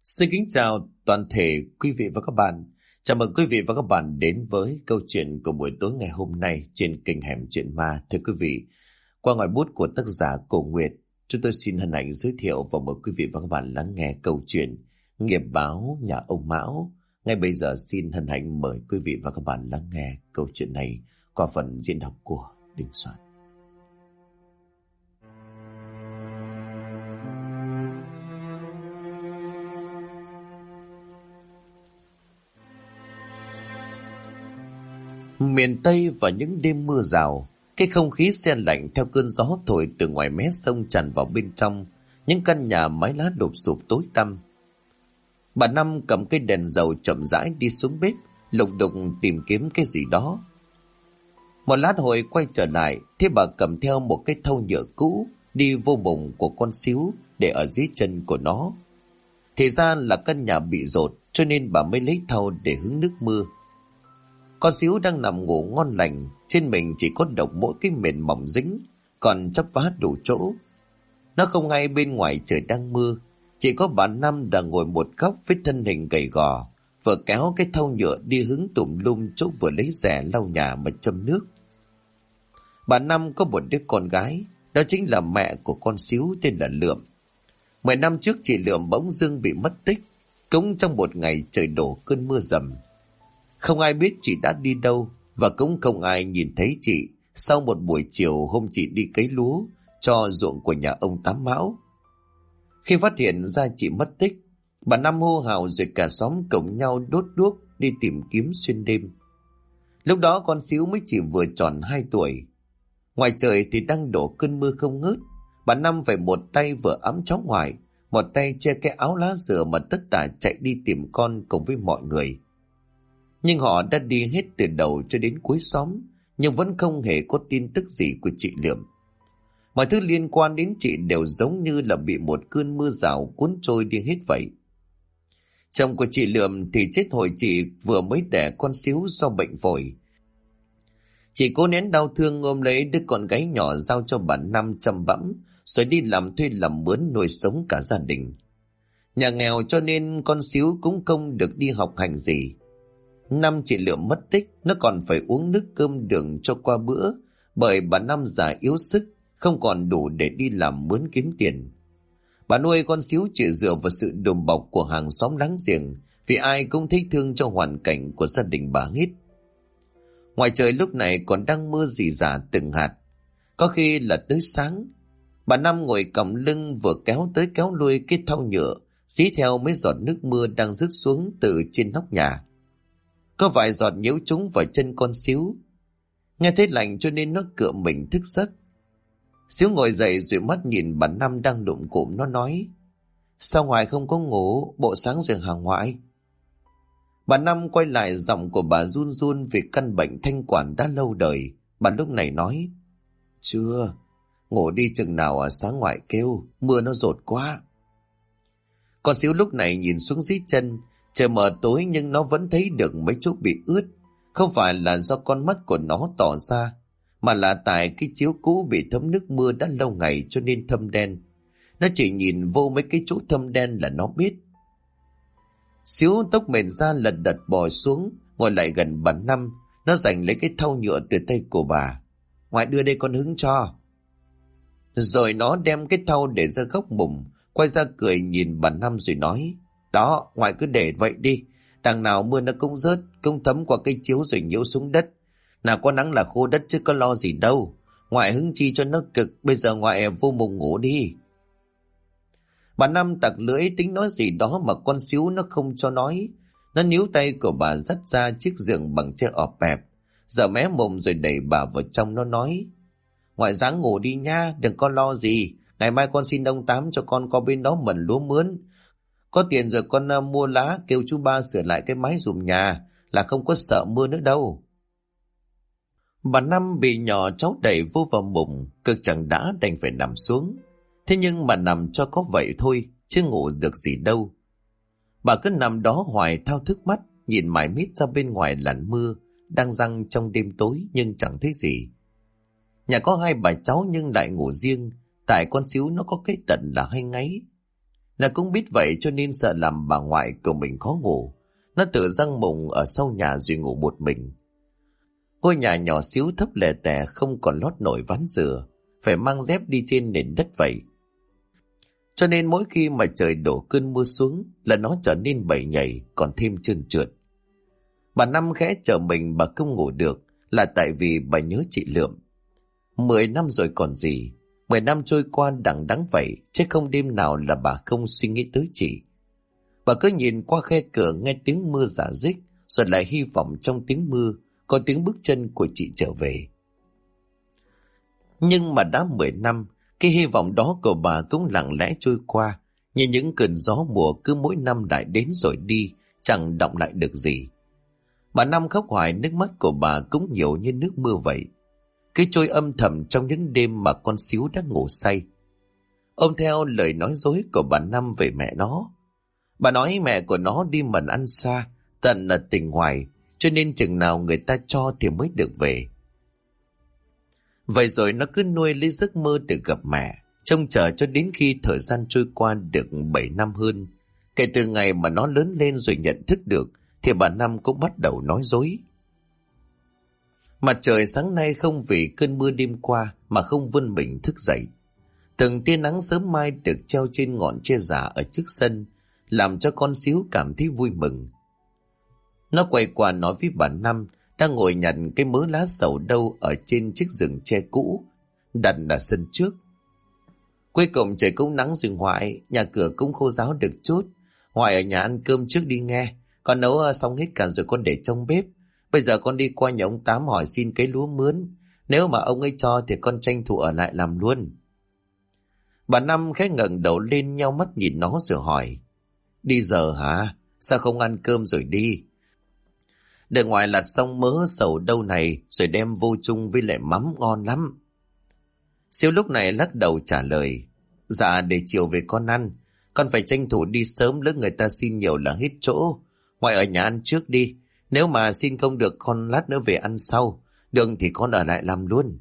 Xin kính chào toàn thể quý vị và các bạn. Chào mừng quý vị và các bạn đến với câu chuyện của buổi tối ngày hôm nay trên kênh Hẻm Chuyện Ma. Thưa quý vị, qua ngòi bút của tác giả Cổ Nguyệt, chúng tôi xin hân hạnh giới thiệu và mời quý vị và các bạn lắng nghe câu chuyện Nghiệp báo nhà ông Mão. Ngay bây giờ xin hân hạnh mời quý vị và các bạn lắng nghe câu chuyện này qua phần diễn đọc của Đình Soạn. Miền Tây vào những đêm mưa rào, cái không khí se lạnh theo cơn gió thổi từ ngoài mé sông tràn vào bên trong những căn nhà mái lá đổ sụp tối tăm. Bà Năm cầm cây đèn dầu chậm rãi đi xuống bếp, lục đục tìm kiếm cái gì đó. Một lát hồi quay trở lại, thế bà cầm theo một cái thau nhựa cũ đi vô bụng của con xíu để ở dưới chân của nó. Thì ra là căn nhà bị dột, cho nên bà mới lấy thau để hứng nước mưa. Con xíu đang nằm ngủ ngon lành, trên mình chỉ có độc mỗi cái mền mỏng dính, còn chắp vá đủ chỗ. Nó không hay bên ngoài trời đang mưa, chỉ có bà Năm đang ngồi một góc với thân hình gầy gò, vừa kéo cái thau nhựa đi hứng tùm lum chỗ vừa lấy rẻ lau nhà mà châm nước. Bà Năm có một đứa con gái, đó chính là mẹ của con xíu tên là Lượm. 10 năm trước chị Lượm bỗng dưng bị mất tích, cũng trong một ngày trời đổ cơn mưa dầm. Không ai biết chị đã đi đâu, và cũng không ai nhìn thấy chị sau một buổi chiều hôm chị đi cấy lúa cho ruộng của nhà ông Tám Mão. Khi phát hiện ra chị mất tích, bà Năm hô hào rồi cả xóm cùng nhau đốt đuốc đi tìm kiếm xuyên đêm. Lúc đó con xíu mới chỉ vừa tròn 2 tuổi. Ngoài trời thì đang đổ cơn mưa không ngớt. Bà Năm phải một tay vừa ẵm cháu ngoại, một tay che cái áo lá dừa mà tất tả chạy đi tìm con cùng với mọi người. Nhưng họ đã đi hết từ đầu cho đến cuối xóm, nhưng vẫn không hề có tin tức gì của chị Lượm. Mọi thứ liên quan đến chị đều giống như là bị một cơn mưa rào cuốn trôi đi hết vậy. Chồng của chị Lượm thì chết hồi chị vừa mới đẻ con xíu do bệnh phổi. Chị cố nén đau thương ôm lấy đứa con gái nhỏ giao cho bà Năm chăm bẵm, rồi đi làm thuê làm mướn nuôi sống cả gia đình. Nhà nghèo cho nên con xíu cũng không được đi học hành gì. Năm chị Lượm mất tích, nó còn phải uống nước cơm đường cho qua bữa, bởi bà Năm già yếu sức, không còn đủ để đi làm mướn kiếm tiền. Bà nuôi con xíu chỉ dựa vào sự đùm bọc của hàng xóm láng giềng, vì ai cũng thích thương cho hoàn cảnh của gia đình bà hết. Ngoài trời lúc này còn đang mưa rỉ rả từng hạt, có khi là tới sáng. Bà Năm ngồi còng lưng vừa kéo tới kéo lui cái thau nhựa, dí theo mấy giọt nước mưa đang rớt xuống từ trên nóc nhà. Có vài giọt nhiễu trúng vào chân con xíu. Nghe thấy lạnh cho nên nó cựa mình thức giấc. Xíu ngồi dậy rồi mắt nhìn bà Năm đang đụng cụm, nó nói: "Sao ngoại không có ngủ, bộ sáng rồi hả ngoại?" Bà Năm quay lại, giọng của bà run run vì căn bệnh thanh quản đã lâu đời. Bà lúc này nói: "Chưa, ngủ đi chừng nào sáng ngoại kêu, mưa nó dột quá." Con xíu lúc này nhìn xuống dưới chân. Trời mờ tối nhưng nó vẫn thấy được mấy chỗ bị ướt. Không phải là do con mắt của nó tỏ ra, mà là tại cái chiếu cũ bị thấm nước mưa đã lâu ngày cho nên thâm đen. Nó chỉ nhìn vô mấy cái chỗ thâm đen là nó biết. Xíu tóc mềm ra lật đật bò xuống, ngồi lại gần bà Năm. Nó giành lấy cái thau nhựa từ tay của bà. "Ngoại đưa đây con hứng cho." Rồi nó đem cái thau để ra góc mùng, quay ra cười nhìn bà Năm rồi nói: "Đó, ngoại cứ để vậy đi. Đằng nào mưa nó cũng rớt, cũng thấm qua cây chiếu rồi nhiễu xuống đất. Nào có nắng là khô đất chứ có lo gì đâu. Ngoại hứng chi cho nó cực, bây giờ ngoại vô mùng ngủ đi." Bà Năm tặc lưỡi tính nói gì đó mà con xíu nó không cho nói. Nó níu tay của bà dắt ra chiếc giường bằng tre ọp ẹp, giờ mé mồm rồi đẩy bà vào trong. Nó nói: "Ngoại ráng ngủ đi nha, đừng có lo gì. Ngày mai con xin ông Tám cho con qua bên đó mần lúa mướn. Có tiền rồi con mua lá kêu chú ba sửa lại cái mái giùm nhà, là không có sợ mưa nữa đâu." Bà Năm bị nhỏ cháu đẩy vô vào mùng, cực chẳng đã đành phải nằm xuống. Thế nhưng mà nằm cho có vậy thôi, chứ ngủ được gì đâu. Bà cứ nằm đó hoài thao thức mắt, nhìn mải mít ra bên ngoài làn mưa đang giăng trong đêm tối nhưng chẳng thấy gì. Nhà có 2 bà cháu nhưng lại ngủ riêng, tại con xíu nó có cái tật là hay ngáy. Nó cũng biết vậy cho nên sợ làm bà ngoại của mình khó ngủ. Nó tự giăng mùng ở sau nhà rồi ngủ một mình. Ngôi nhà nhỏ xíu thấp lè tè, không còn lót nổi ván dừa, phải mang dép đi trên nền đất vậy. Cho nên mỗi khi mà trời đổ cơn mưa xuống là nó trở nên bẩy nhảy, còn thêm trơn trượt. Bà Năm khẽ chờ mình bà không ngủ được là tại vì bà nhớ chị Lượm. 10 năm rồi còn gì, 10 năm trôi qua đằng đẵng vậy, chứ không đêm nào là bà không suy nghĩ tới chị. Bà cứ nhìn qua khe cửa nghe tiếng mưa rả rích, rồi lại hy vọng trong tiếng mưa có tiếng bước chân của chị trở về. Nhưng mà đã 10 năm, cái hy vọng đó của bà cũng lặng lẽ trôi qua, như những cơn gió mùa cứ mỗi năm lại đến rồi đi, chẳng động lại được gì. Bà Năm khóc hoài, nước mắt của bà cũng nhiều như nước mưa vậy, cứ trôi âm thầm trong những đêm mà con Xíu đang ngủ say. Ôm theo lời nói dối của bà Năm về mẹ nó. Bà nói mẹ của nó đi mần ăn xa, tận ở tỉnh ngoài, cho nên chừng nào người ta cho thì mới được về. Vậy rồi nó cứ nuôi lấy giấc mơ được gặp mẹ, trông chờ cho đến khi thời gian trôi qua được 7 năm hơn. Kể từ ngày mà nó lớn lên rồi nhận thức được, thì bà Năm cũng bắt đầu nói dối. Mặt trời sáng nay không vì cơn mưa đêm qua mà không vươn mình thức dậy. Từng tia nắng sớm mai được treo trên ngọn tre già ở trước sân, làm cho con Xíu cảm thấy vui mừng. Nó quay qua nói với bà Năm đang ngồi nhặt cái mớ lá sầu đâu ở trên chiếc giường tre cũ đặt ở sân trước. Cuối cùng trời cũng nắng rồi Ngoại, nhà cửa cũng khô ráo được chút. Ngoại ở nhà ăn cơm trước đi nghe, con nấu xong hết cả rồi con để trong bếp. Bây giờ con đi qua nhà ông Tám hỏi xin cái lúa mướn, nếu mà ông ấy cho thì con tranh thủ ở lại làm luôn. Bà Năm khẽ ngẩng đầu lên nheo mắt nhìn nó rồi hỏi, đi giờ hả? Sao không ăn cơm rồi đi? Để Ngoại lặt xong mớ sầu đâu này rồi đem vô chung với lại mắm ngon lắm. Xíu lúc này lắc đầu trả lời, dạ để chiều về con ăn, con phải tranh thủ đi sớm, lỡ người ta xin nhiều là hết chỗ. Ngoại ở nhà ăn trước đi, nếu mà xin không được con lát nữa về ăn sau, được thì con ở lại làm luôn.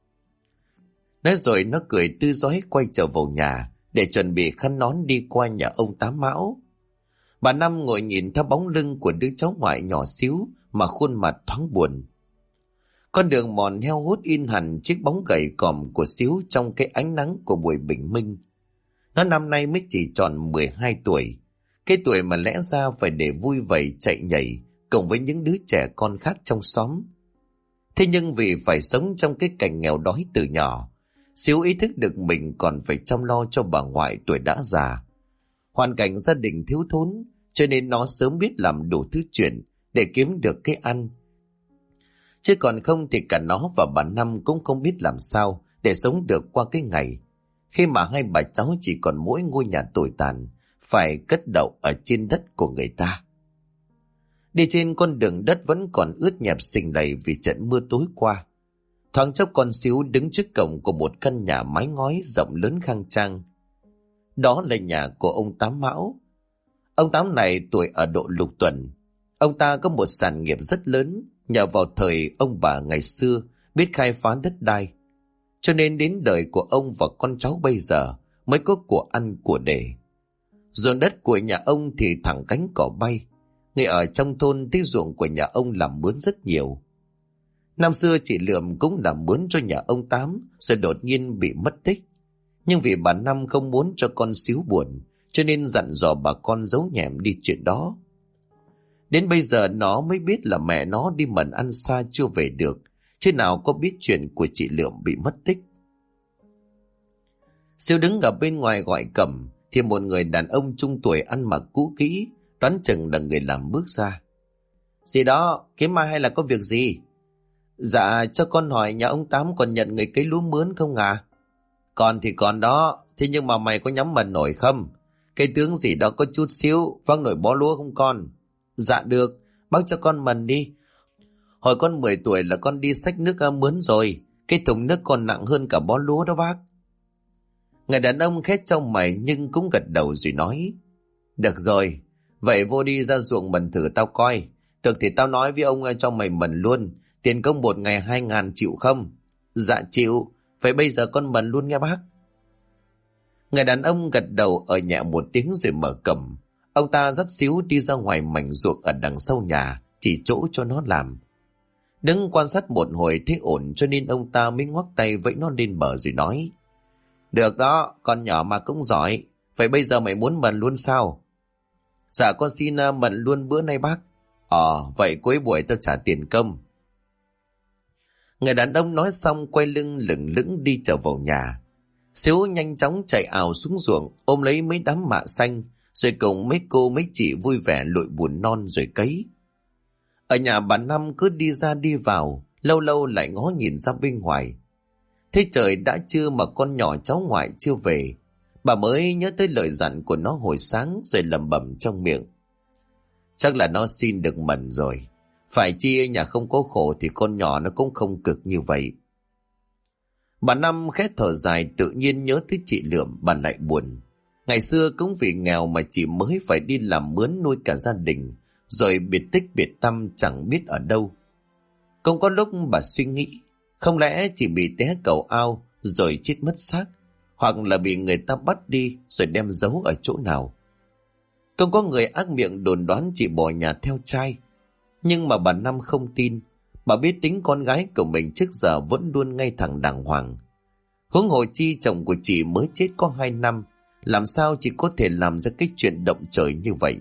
Nói rồi nó cười tươi rói quay trở vào nhà để chuẩn bị khăn nón đi qua nhà ông Tám Mão. Bà Năm ngồi nhìn theo bóng lưng của đứa cháu ngoại nhỏ xíu mà khuôn mặt thoáng buồn. Con đường mòn heo hút in hẳn chiếc bóng gầy còm của Xíu trong cái ánh nắng của buổi bình minh. Nó năm nay mới chỉ tròn 12 tuổi, cái tuổi mà lẽ ra phải để vui vầy chạy nhảy cùng với những đứa trẻ con khác trong xóm. Thế nhưng vì phải sống trong cái cảnh nghèo đói từ nhỏ, Xíu ý thức được mình còn phải chăm lo cho bà ngoại tuổi đã già. Hoàn cảnh gia đình thiếu thốn, cho nên nó sớm biết làm đủ thứ chuyện để kiếm được cái ăn. Chứ còn không thì cả nó và bà Năm cũng không biết làm sao để sống được qua cái ngày, khi mà hai bà cháu chỉ còn mỗi ngôi nhà tồi tàn, phải cất đậu ở trên đất của người ta. Đi trên con đường đất vẫn còn ướt nhẹp sình lầy vì trận mưa tối qua. Thoáng chốc con Xíu đứng trước cổng của một căn nhà mái ngói rộng lớn khang trang. Đó là nhà của ông Tám Mão. Ông Tám này tuổi ở độ lục tuần. Ông ta có một sản nghiệp rất lớn, nhờ vào thời ông bà ngày xưa biết khai phá đất đai. Cho nên đến đời của ông và con cháu bây giờ mới có của ăn của để. Ruộng đất của nhà ông thì thẳng cánh cỏ bay. Người ở trong thôn thấy ruộng của nhà ông làm mướn rất nhiều. Năm xưa chị Lượm cũng làm mướn cho nhà ông Tám, rồi đột nhiên bị mất tích. Nhưng vì bà Năm không muốn cho con Xíu buồn, cho nên dặn dò bà con giấu nhẹm đi chuyện đó. Đến bây giờ nó mới biết là mẹ nó đi mần ăn xa chưa về được, chứ nào có biết chuyện của chị Lượm bị mất tích. Xíu đứng ở bên ngoài gọi cầm, thì một người đàn ông trung tuổi ăn mặc cũ kỹ, đoán chừng là người làm bước ra. Gì đó, kiếm mai hay là có việc gì? Dạ, cho con hỏi nhà ông Tám còn nhận người cấy lúa mướn không à? Còn thì còn đó, thế nhưng mà mày có nhắm mần nổi không? Cái tướng gì đó có chút xíu, văng nổi bó lúa không con? Dạ được, bác cho con mần đi. Hồi con 10 tuổi là con đi xách nước mướn rồi, cái thùng nước còn nặng hơn cả bó lúa đó bác. Người đàn ông khét trong mày nhưng cũng gật đầu rồi nói, được rồi, vậy vô đi ra ruộng mần thử tao coi. Được thì tao nói với ông cho mày mần luôn, tiền công một ngày 2.000 chịu không? Dạ chịu, vậy bây giờ con mần luôn nghe bác. Người đàn ông gật đầu ở nhẹ một tiếng rồi mở cổng. Ông ta dắt Xíu đi ra ngoài mảnh ruộng ở đằng sau nhà, chỉ chỗ cho nó làm. Đứng quan sát một hồi thấy ổn cho nên ông ta mới ngoắc tay vẫy nó lên bờ rồi nói: Được đó, con nhỏ mà cũng giỏi. Vậy bây giờ mày muốn mần luôn sao? Dạ con xin mần luôn bữa nay bác. Vậy cuối buổi tao trả tiền công. Người đàn ông nói xong quay lưng lửng lững đi trở vào nhà. Xíu nhanh chóng chạy ào xuống ruộng, ôm lấy mấy đám mạ xanh, rồi cùng mấy cô mấy chị vui vẻ lội bùn non rồi cấy. Ở nhà bà Năm cứ đi ra đi vào, lâu lâu lại ngó nhìn ra bên ngoài. Thế trời đã trưa mà con nhỏ cháu ngoại chưa về, bà mới nhớ tới lời dặn của nó hồi sáng rồi lẩm bẩm trong miệng: Chắc là nó xin được mần rồi. Phải chi nhà không có khổ thì con nhỏ nó cũng không cực như vậy. Bà Năm khẽ thở dài, tự nhiên nhớ tới chị Lượm, bà lại buồn. Ngày xưa cũng vì nghèo mà chị mới phải đi làm mướn nuôi cả gia đình, rồi biệt tích biệt tâm chẳng biết ở đâu. Cũng có lúc bà suy nghĩ, không lẽ chị bị té cầu ao rồi chết mất xác, hoặc là bị người ta bắt đi rồi đem giấu ở chỗ nào. Cũng có người ác miệng đồn đoán chị bỏ nhà theo trai, nhưng mà bà Năm không tin. Bà biết tính con gái của mình trước giờ vẫn luôn ngay thẳng đàng hoàng. Huống hồ chi chồng của chị mới chết có 2 năm, làm sao chị có thể làm ra cái chuyện động trời như vậy.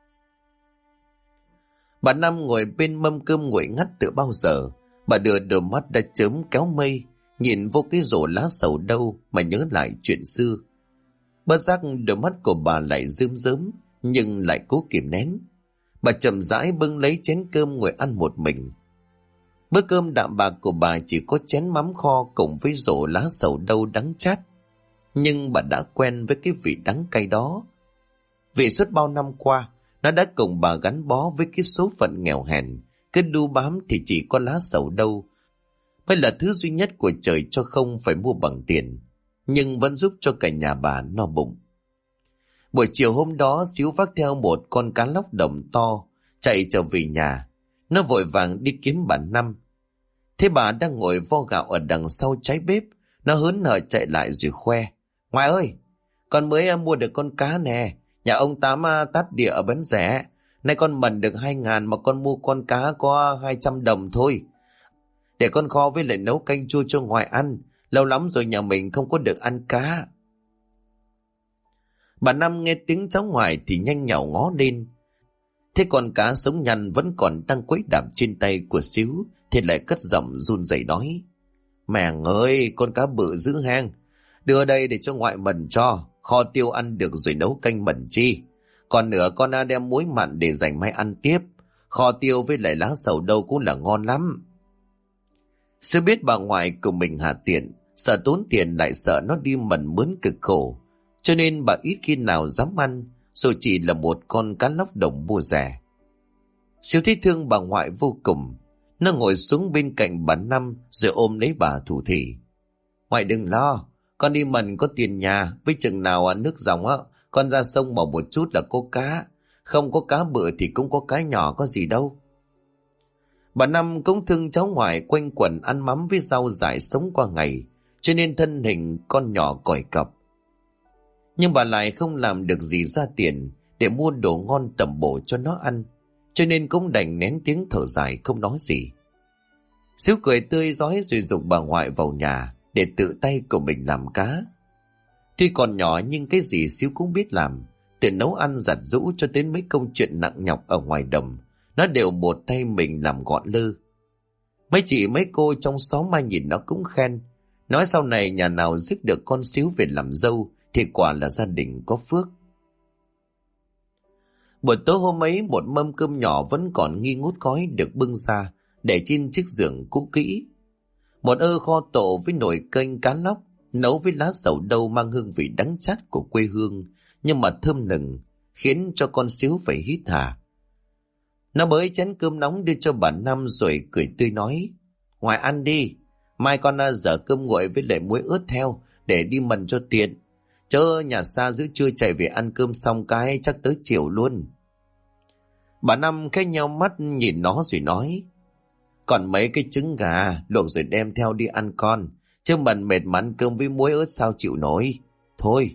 Bà Năm ngồi bên mâm cơm nguội ngắt từ bao giờ. Bà đưa đôi mắt đã chớm kéo mây, nhìn vô cái rổ lá sầu đâu mà nhớ lại chuyện xưa. Bất giác đôi mắt của bà lại rơm rớm, nhưng lại cố kìm nén. Bà chậm rãi bưng lấy chén cơm ngồi ăn một mình. Bữa cơm đạm bạc của bà chỉ có chén mắm kho cùng với rổ lá sầu đâu đắng chát. Nhưng bà đã quen với cái vị đắng cay đó. Vì suốt bao năm qua, nó đã cùng bà gắn bó với cái số phận nghèo hèn. Cứ đu bám thì chỉ có lá sầu đâu mới là thứ duy nhất của trời cho không phải mua bằng tiền, nhưng vẫn giúp cho cả nhà bà no bụng. Buổi chiều hôm đó, Xíu vác theo một con cá lóc đồng to, chạy trở về nhà. Nó vội vàng đi kiếm bà Năm. Thế bà đang ngồi vo gạo ở đằng sau trái bếp, nó hớn hở chạy lại rồi khoe: Ngoại ơi, con mới mua được con cá nè, nhà ông Tám tát địa ở bán rẻ. Nay con mần được 2.000 mà con mua con cá có 200 đồng thôi. Để con kho với lại nấu canh chua cho ngoại ăn, lâu lắm rồi nhà mình không có được ăn cá. Bà Năm nghe tiếng cháu ngoại thì nhanh nhảu ngó lên. Thế con cá sống nhăn vẫn còn đang quấy đạp trên tay của Xíu thì lại cất giọng run rẩy nói: Mẹ ơi, con cá bự dữ hang, đưa đây để cho ngoại mần cho, kho tiêu ăn được rồi nấu canh mần chi. Còn nữa con đem muối mặn để dành mai ăn tiếp, kho tiêu với lại lá sầu đâu cũng là ngon lắm. Sư biết bà ngoại của mình hà tiện, sợ tốn tiền lại sợ nó đi mần mướn cực khổ, cho nên bà ít khi nào dám ăn, dù chỉ là một con cá lóc đồng mua rẻ. Xíu thấy thương bà ngoại vô cùng, nó ngồi xuống bên cạnh bà Năm rồi ôm lấy bà thủ thỉ: Ngoại đừng lo, con đi mần có tiền nhà, với chừng nào nước dòng con ra sông mò một chút là có cá, không có cá bự thì cũng có cá nhỏ có gì đâu. Bà Năm cũng thương cháu ngoại quanh quẩn ăn mắm với rau dại sống qua ngày, cho nên thân hình con nhỏ còi cọc. Nhưng bà lại không làm được gì ra tiền để mua đồ ngon tẩm bổ cho nó ăn, cho nên cũng đành nén tiếng thở dài không nói gì. Xíu cười tươi rói rồi giục bà ngoại vào nhà để tự tay của mình làm cá. Tuy còn nhỏ nhưng cái gì Xíu cũng biết làm, từ nấu ăn giặt giũ cho đến mấy công chuyện nặng nhọc ở ngoài đồng, nó đều một tay mình làm gọn lơ. Mấy chị mấy cô trong xóm mai nhìn nó cũng khen, nói sau này nhà nào rước được con Xíu về làm dâu thì quả là gia đình có phước. Buổi tối hôm ấy, một mâm cơm nhỏ vẫn còn nghi ngút khói được bưng ra để trên chiếc giường cũ kỹ. Một ơ kho tộ với nồi canh cá lóc nấu với lá sầu đâu mang hương vị đắng chát của quê hương, nhưng mà thơm nừng, khiến cho con Xíu phải hít hà. Nó bới chén cơm nóng đưa cho bà Năm rồi cười tươi nói: Ngoại ăn đi, mai con dở cơm nguội với lại muối ớt theo để đi mần cho tiện. Chớ nhà xa giữa trưa chạy về ăn cơm xong cái chắc tới chiều luôn. Bà Năm khẽ nheo mắt nhìn nó rồi nói: Còn mấy cái trứng gà luộc rồi đem theo đi ăn con, chứ mần mệt mà ăn cơm với muối ớt sao chịu nổi. Thôi,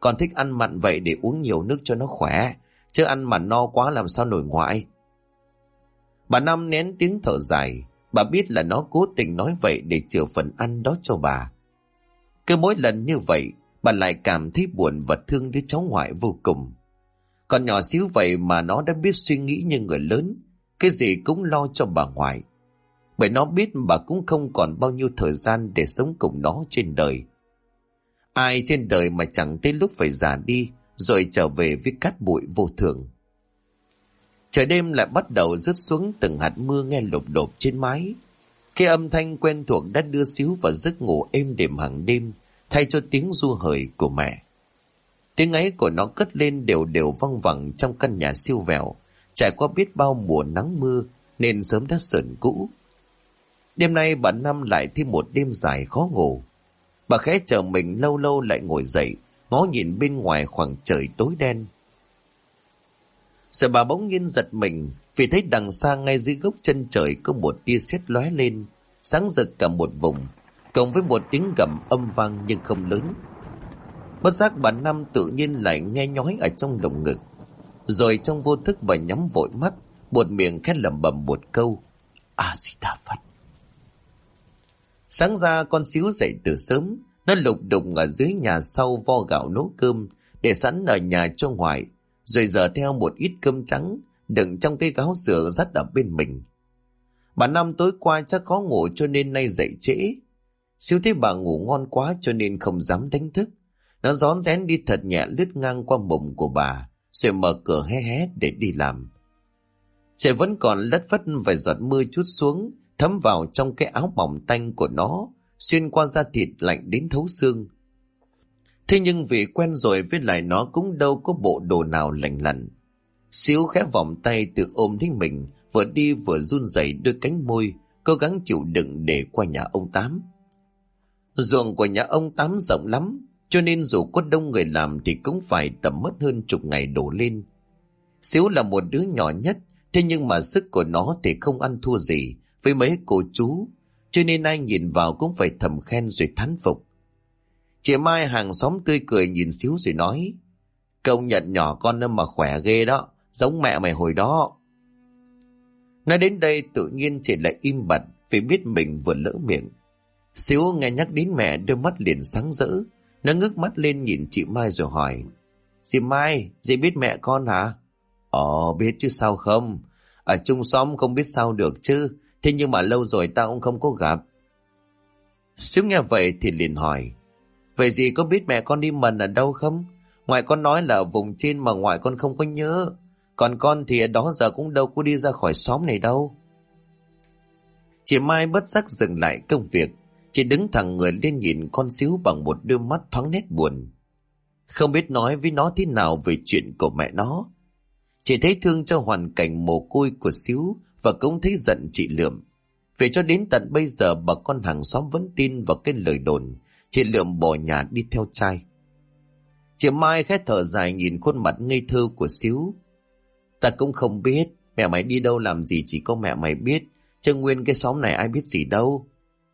Con thích ăn mặn vậy để uống nhiều nước cho nó khỏe, chứ ăn mà no quá làm sao nổi ngoại. Bà Năm nén tiếng thở dài. Bà biết là nó cố tình nói vậy để chừa phần ăn đó cho bà. Cứ mỗi lần như vậy, bà lại cảm thấy buồn và thương đứa cháu ngoại vô cùng. Còn nhỏ xíu vậy mà nó đã biết suy nghĩ như người lớn, cái gì cũng lo cho bà ngoại. Bởi nó biết bà cũng không còn bao nhiêu thời gian để sống cùng nó trên đời. Ai trên đời mà chẳng tới lúc phải già đi, rồi trở về với cát bụi vô thường. Trời đêm lại bắt đầu rớt xuống từng hạt mưa nghe lộp độp trên mái. Cái âm thanh quen thuộc đã đưa xíu vào giấc ngủ êm đềm hàng đêm, thay cho tiếng ru hời của mẹ. Tiếng ấy của nó cất lên đều đều văng vẳng trong căn nhà siêu vẹo, trải qua biết bao mùa nắng mưa nên sớm đã sờn cũ. Đêm nay bà Năm lại thêm một đêm dài khó ngủ. Bà khẽ chờ mình lâu lâu lại ngồi dậy, ngó nhìn bên ngoài khoảng trời tối đen. Rồi bà bỗng nhiên giật mình vì thấy đằng xa ngay dưới gốc chân trời có một tia sét lóe lên, sáng rực cả một vùng, cộng với một tiếng gầm âm vang nhưng không lớn. Bất giác bà Năm tự nhiên lại nghe nhói ở trong lồng ngực. Rồi trong vô thức bà nhắm vội mắt, buột miệng khẽ lẩm bẩm một câu: A Di Đà Phật. Sáng ra con xíu dậy từ sớm, nó lục đục ở dưới nhà sau vo gạo nấu cơm để sẵn ở nhà cho ngoại, rồi dở theo một ít cơm trắng đựng trong cái gáo sữa dắt ở bên mình. Bà Năm tối qua chắc khó ngủ cho nên nay dậy trễ. Xíu thấy bà ngủ ngon quá cho nên không dám đánh thức. Nó rón rén đi thật nhẹ lướt ngang qua mùng của bà, rồi mở cửa hé hé để đi làm. Trời vẫn còn lất phất vài giọt mưa chút xuống, thấm vào trong cái áo mỏng tanh của nó, xuyên qua da thịt lạnh đến thấu xương. Thế nhưng vì quen rồi với lại nó cũng đâu có bộ đồ nào lành lặn. Xíu khẽ vòng tay tự ôm lấy mình, vừa đi vừa run rẩy đôi cánh môi, cố gắng chịu đựng để qua nhà ông Tám. Ruộng của nhà ông Tám rộng lắm, cho nên dù có đông người làm thì cũng phải tầm mất hơn chục ngày đổ lên. Xíu là một đứa nhỏ nhất, thế nhưng mà sức của nó thì không ăn thua gì với mấy cô chú, cho nên ai nhìn vào cũng phải thầm khen rồi thán phục. Chị Mai hàng xóm tươi cười nhìn Xíu rồi nói: Công nhận nhỏ con mà khỏe ghê đó, giống mẹ mày hồi đó. Nói đến đây tự nhiên chị lại im bặt vì biết mình vừa lỡ miệng. Xíu nghe nhắc đến mẹ đôi mắt liền sáng rỡ. Nó ngước mắt lên nhìn chị Mai rồi hỏi: Dì Mai, dì biết mẹ con hả? Biết chứ sao không. Ở chung xóm không biết sao được chứ. Thế nhưng mà lâu rồi tao cũng không có gặp. Xíu nghe vậy thì liền hỏi: Vậy dì có biết mẹ con đi mần ở đâu không? Ngoại con nói là ở vùng trên mà ngoại con không có nhớ. Còn con thì ở đó giờ cũng đâu có đi ra khỏi xóm này đâu. Chị Mai bất giác dừng lại công việc. Chị đứng thẳng người lên nhìn con Xíu bằng một đôi mắt thoáng nét buồn. Không biết nói với nó thế nào về chuyện của mẹ nó. Chị thấy thương cho hoàn cảnh mồ côi của Xíu và cũng thấy giận chị Lượm. Vì cho đến tận bây giờ bà con hàng xóm vẫn tin vào cái lời đồn chị Lượm bỏ nhà đi theo trai. Chị Mai khẽ thở dài nhìn khuôn mặt ngây thơ của Xíu. Ta cũng không biết mẹ mày đi đâu làm gì, chỉ có mẹ mày biết, chứ nguyên cái xóm này ai biết gì đâu.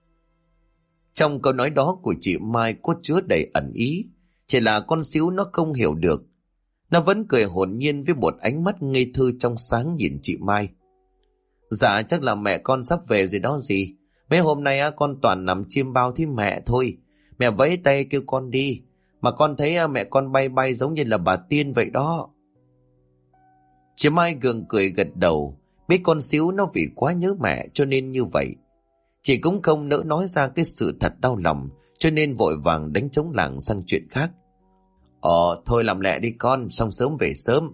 Trong câu nói đó của chị Mai có chứa đầy ẩn ý, chỉ là con Xíu nó không hiểu được. Nó vẫn cười hồn nhiên với một ánh mắt ngây thơ trong sáng nhìn chị Mai. Dạ chắc là mẹ con sắp về rồi đó gì. Mấy hôm nay con toàn nằm chiêm bao với mẹ thôi. Mẹ vẫy tay kêu con đi. Mà con thấy mẹ con bay bay giống như là bà tiên vậy đó. Chị Mai gượng cười gật đầu. Biết con Xíu nó vì quá nhớ mẹ cho nên như vậy. Chị cũng không nỡ nói ra cái sự thật đau lòng, cho nên vội vàng đánh trống lảng sang chuyện khác. Thôi làm lẹ đi con, xong sớm về sớm.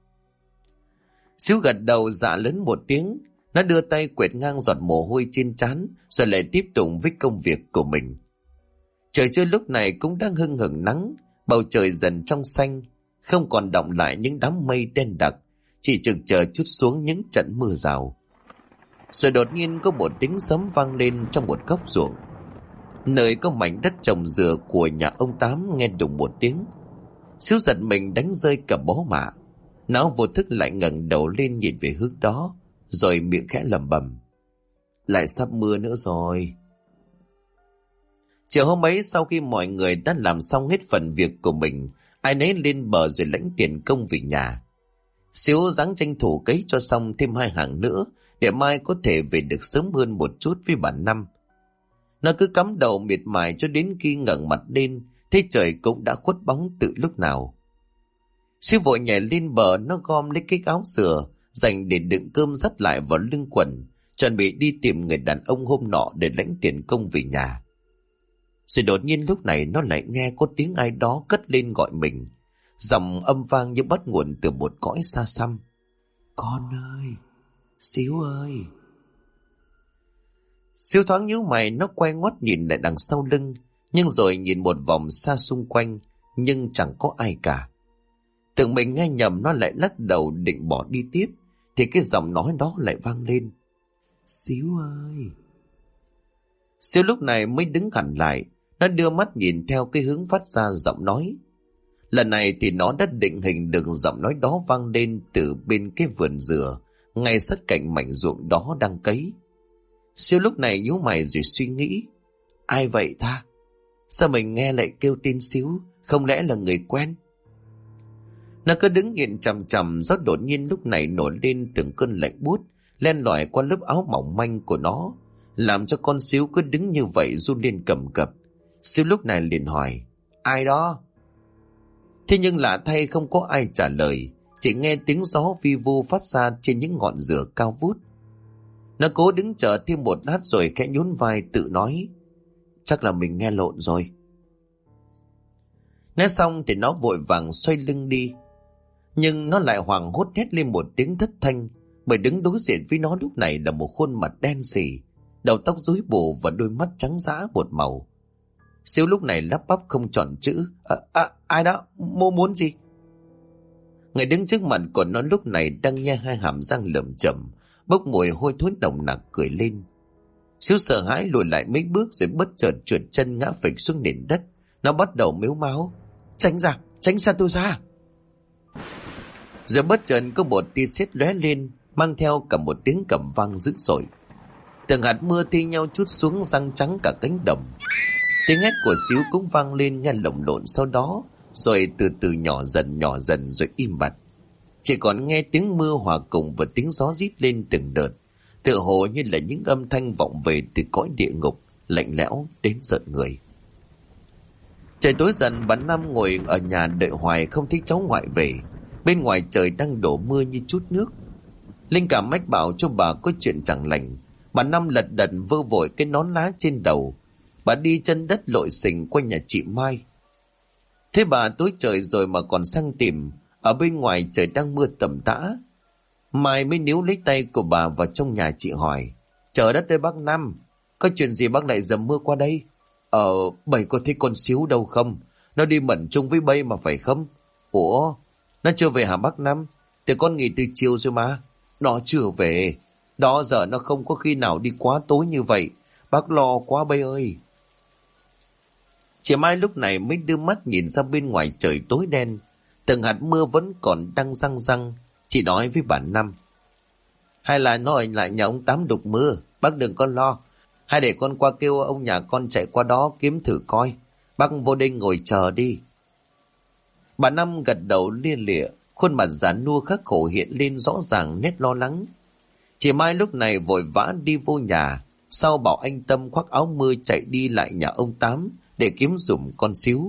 Xíu gật đầu dạ lớn một tiếng. Nó đưa tay quệt ngang giọt mồ hôi trên trán, rồi lại tiếp tục với công việc của mình. Trời trưa lúc này cũng đang hưng hừng nắng, bầu trời dần trong xanh, không còn đọng lại những đám mây đen đặc, chỉ chực chờ chút xuống những trận mưa rào. Rồi đột nhiên có một tiếng sấm vang lên trong một góc ruộng. Nơi có mảnh đất trồng dừa của nhà ông Tám nghe đùng một tiếng. Xíu giật mình đánh rơi cả bó mạ. Nó vô thức lại ngẩng đầu lên nhìn về hướng đó, rồi miệng khẽ lẩm bẩm: Lại sắp mưa nữa rồi. Chiều hôm ấy sau khi mọi người đã làm xong hết phần việc của mình, ai nấy lên bờ rồi lãnh tiền công về nhà. Xíu ráng tranh thủ cấy cho xong thêm 2 hàng nữa để mai có thể về được sớm hơn một chút với bà Năm. Nó cứ cắm đầu miệt mài cho đến khi ngẩng mặt lên, thấy trời cũng đã khuất bóng từ lúc nào. Xíu vội nhảy lên bờ, nó gom lấy cái áo sửa dành để đựng cơm dắt lại vào lưng quần, chuẩn bị đi tìm người đàn ông hôm nọ để lãnh tiền công về nhà. Rồi đột nhiên lúc này nó lại nghe có tiếng ai đó cất lên gọi mình, giọng âm vang như bắt nguồn từ một cõi xa xăm. Con ơi, Xíu ơi. Xíu thoáng nhíu mày, nó quay ngoắt nhìn lại đằng sau lưng, nhưng rồi nhìn một vòng xa xung quanh, nhưng chẳng có ai cả. Tưởng mình nghe nhầm, nó lại lắc đầu định bỏ đi tiếp, thì cái giọng nói đó lại vang lên. Xíu ơi. Xíu lúc này mới đứng hẳn lại, nó đưa mắt nhìn theo cái hướng phát ra giọng nói. Lần này thì nó đã định hình được giọng nói đó vang lên từ bên cái vườn dừa, ngay sát cạnh mảnh ruộng đó đang cấy. Xíu lúc này nhíu mày rồi suy nghĩ. Ai vậy ta? Sao mình nghe lại kêu tên Xíu? Không lẽ là người quen? Nó cứ đứng nhìn chằm chằm, gió đột nhiên lúc này nổi lên từng cơn lạnh buốt, len lỏi qua lớp áo mỏng manh của nó, làm cho con Xíu cứ đứng như vậy run lên cầm cập. Xíu lúc này liền hỏi, ai đó? Thế nhưng lạ thay không có ai trả lời, chỉ nghe tiếng gió vi vu phát ra trên những ngọn dừa cao vút. Nó cố đứng chờ thêm một lát rồi khẽ nhún vai tự nói, chắc là mình nghe lộn rồi. Nói xong thì nó vội vàng xoay lưng đi, nhưng nó lại hoảng hốt hét lên một tiếng thất thanh, bởi đứng đối diện với nó lúc này là một khuôn mặt đen sì, đầu tóc rối bù và đôi mắt trắng dã một màu. Xíu lúc này lắp bắp không tròn chữ. Ai đó? Muốn gì? Người đứng trước mặt của nó lúc này đang nhe 2 hàm răng lởm chởm, bốc mùi hôi thối nồng nặc cười lên. Xíu sợ hãi lùi lại mấy bước rồi bất chợt trượt chân ngã phịch xuống nền đất. Nó bắt đầu mếu máo, tránh xa tôi ra. Rồi bất chợt có một tia sét lóe lên, mang theo cả một tiếng cầm vang dữ dội. Từng hạt mưa thi nhau trút xuống răng trắng cả cánh đồng. Tiếng hét của Xíu cũng vang lên nghe lồng lộn, sau đó rồi từ từ nhỏ dần rồi im bặt. Chỉ còn nghe tiếng mưa hòa cùng với tiếng gió rít lên từng đợt, tựa hồ như là những âm thanh vọng về từ cõi địa ngục, lạnh lẽo đến rợn người. Trời tối dần, bà Năm ngồi ở nhà đợi hoài không thấy cháu ngoại về. Bên ngoài trời đang đổ mưa như chút nước. Linh cảm mách bảo cho bà có chuyện chẳng lành. Bà Năm lật đật vơ vội cái nón lá trên đầu. Bà đi chân đất lội xình quanh nhà chị Mai. Thế bà tối trời rồi mà còn sang tìm. Ở bên ngoài trời đang mưa tầm tã. Mai mới níu lấy tay của bà vào trong nhà chị hỏi, trời đất ơi bác Năm, có chuyện gì bác lại dầm mưa qua đây? Bầy có thấy con Xíu đâu không? Nó đi mẩn chung với Bây mà phải không? Ủa, nó chưa về hả bác Năm? Thì con nghỉ từ chiều rồi mà. Nó chưa về. Đó giờ nó không có khi nào đi quá tối như vậy. Bác lo quá Bây ơi. Chị Mai lúc này mới đưa mắt nhìn ra bên ngoài trời tối đen. Từng hạt mưa vẫn còn đang răng răng. Chị nói với bà Năm, hay là nó ở lại nhà ông Tám đục mưa, bác đừng có lo. Hay để con qua kêu ông nhà con chạy qua đó kiếm thử coi. Bác vô đây ngồi chờ đi. Bà Năm gật đầu lia lịa, khuôn mặt già nua khắc khổ hiện lên rõ ràng nét lo lắng. Chị Mai lúc này vội vã đi vô nhà, sau bảo anh Tâm khoác áo mưa chạy đi lại nhà ông Tám để kiếm giùm con Xíu.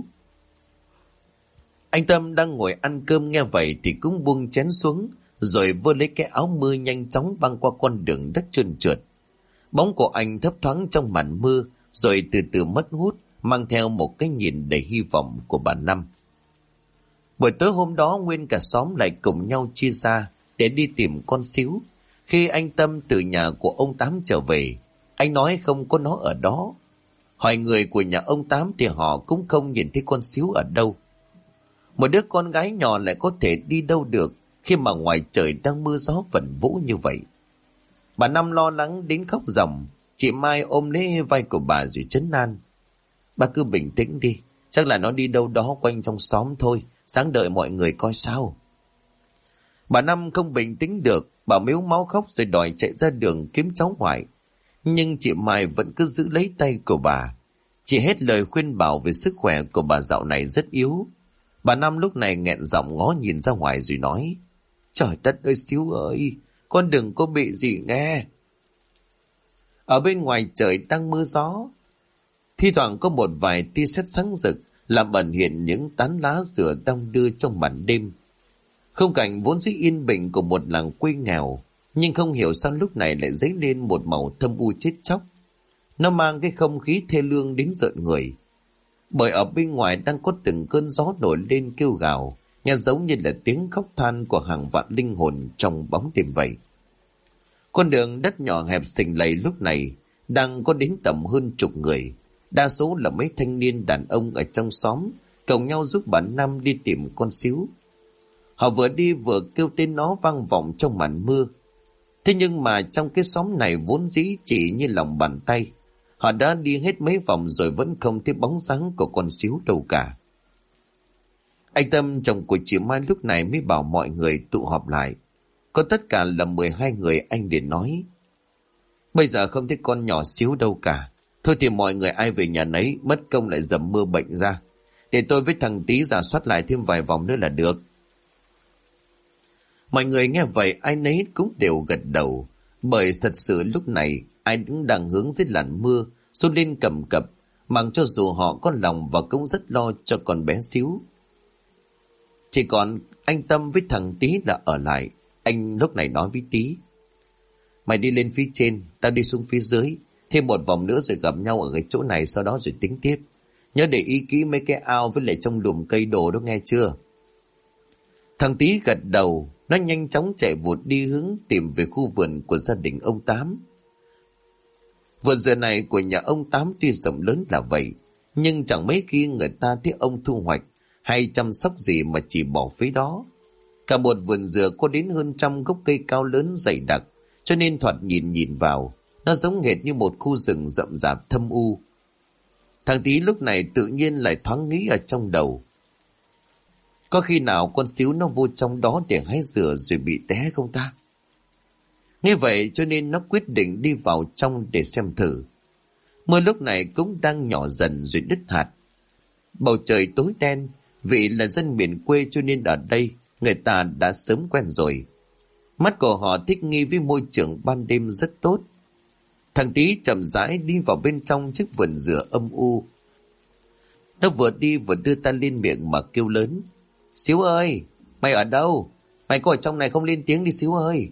Anh Tâm đang ngồi ăn cơm nghe vậy thì cũng buông chén xuống, rồi vơ lấy cái áo mưa nhanh chóng băng qua con đường đất trơn trượt. Bóng của anh thấp thoáng trong màn mưa, rồi từ từ mất hút, mang theo một cái nhìn đầy hy vọng của bà Năm. Buổi tối hôm đó nguyên cả xóm lại cùng nhau chia ra để đi tìm con Xíu. Khi anh Tâm từ nhà của ông Tám trở về, anh nói không có nó ở đó. Hỏi người của nhà ông Tám thì họ cũng không nhìn thấy con Xíu ở đâu. Một đứa con gái nhỏ lại có thể đi đâu được khi mà ngoài trời đang mưa gió vẩn vũ như vậy. Bà Năm lo lắng đến khóc ròng. Chị Mai ôm lấy vai của bà rồi trấn an, bà cứ bình tĩnh đi, chắc là nó đi đâu đó quanh trong xóm thôi, sáng đợi mọi người coi sao. Bà Năm không bình tĩnh được, bà mếu máu khóc rồi đòi chạy ra đường kiếm cháu ngoại. Nhưng chị Mai vẫn cứ giữ lấy tay của bà. Chị hết lời khuyên bảo về sức khỏe của bà dạo này rất yếu. Bà Năm lúc này nghẹn giọng ngó nhìn ra ngoài rồi nói: Trời đất ơi Xíu ơi, con đừng có bị gì nghe. Ở bên ngoài trời đang mưa gió, thi thoảng có một vài tia sét sáng rực làm ẩn hiện những tán lá dừa đong đưa trong màn đêm. Khung cảnh vốn dĩ yên bình của một làng quê nghèo, nhưng không hiểu sao lúc này lại dấy lên một màu thâm u chết chóc. Nó mang cái không khí thê lương đến rợn người. Bởi ở bên ngoài đang có từng cơn gió nổi lên kêu gào, nghe giống như là tiếng khóc than của hàng vạn linh hồn trong bóng đêm vậy. Con đường đất nhỏ hẹp xình lầy lúc này đang có đến tầm hơn chục người. Đa số là mấy thanh niên đàn ông ở trong xóm, cùng nhau giúp bà Năm đi tìm con Xíu. Họ vừa đi vừa kêu tên nó vang vọng trong màn mưa. Thế nhưng mà trong cái xóm này vốn dĩ chỉ như lòng bàn tay. Họ đã đi hết mấy vòng rồi vẫn không thấy bóng dáng của con Xíu đâu cả. Anh Tâm, chồng của chị Mai lúc này mới bảo mọi người tụ họp lại. Có tất cả là 12 người, anh liền nói: Bây giờ không thấy con nhỏ Xíu đâu cả. Thôi thì mọi người ai về nhà nấy, mất công lại dầm mưa bệnh ra. Để tôi với thằng Tí rà soát lại thêm vài vòng nữa là được. Mọi người nghe vậy ai nấy cũng đều gật đầu. Bởi thật sự lúc này ai cũng đang hướng dưới làn mưa, xô lên cầm cập, mặc cho dù họ có lòng và cũng rất lo cho con bé Xíu. Chỉ còn anh Tâm với thằng Tí là ở lại. Anh lúc này nói với Tí: Mày đi lên phía trên, tao đi xuống phía dưới. Thêm một vòng nữa rồi gặp nhau ở cái chỗ này, sau đó rồi tính tiếp. Nhớ để ý kỹ mấy cái ao với lại trong lùm cây đồ đó, nghe chưa? Thằng Tí gật đầu. Nó nhanh chóng chạy vụt đi hướng tìm về khu vườn của gia đình ông Tám. Vườn dừa này của nhà ông Tám tuy rộng lớn là vậy, nhưng chẳng mấy khi người ta thấy ông thu hoạch hay chăm sóc gì mà chỉ bỏ phí đó. Cả một vườn dừa có đến hơn 100 gốc cây cao lớn dày đặc, cho nên thoạt nhìn vào, nó giống hệt như một khu rừng rậm rạp thâm u. Thằng Tí lúc này tự nhiên lại thoáng nghĩ ở trong đầu: Có khi nào con Xíu nó vô trong đó để hái dừa rồi bị té không ta? Nghe vậy cho nên nó quyết định đi vào trong để xem thử. Mưa lúc này cũng đang nhỏ dần rồi đứt hạt. Bầu trời tối đen, vì là dân miền quê cho nên ở đây người ta đã sớm quen rồi. Mắt của họ thích nghi với môi trường ban đêm rất tốt. Thằng Tí chậm rãi đi vào bên trong chiếc vườn dừa âm u. Nó vừa đi vừa đưa tay lên miệng mà kêu lớn: Xíu ơi, mày ở đâu? Mày có ở trong này không, lên tiếng đi Xíu ơi.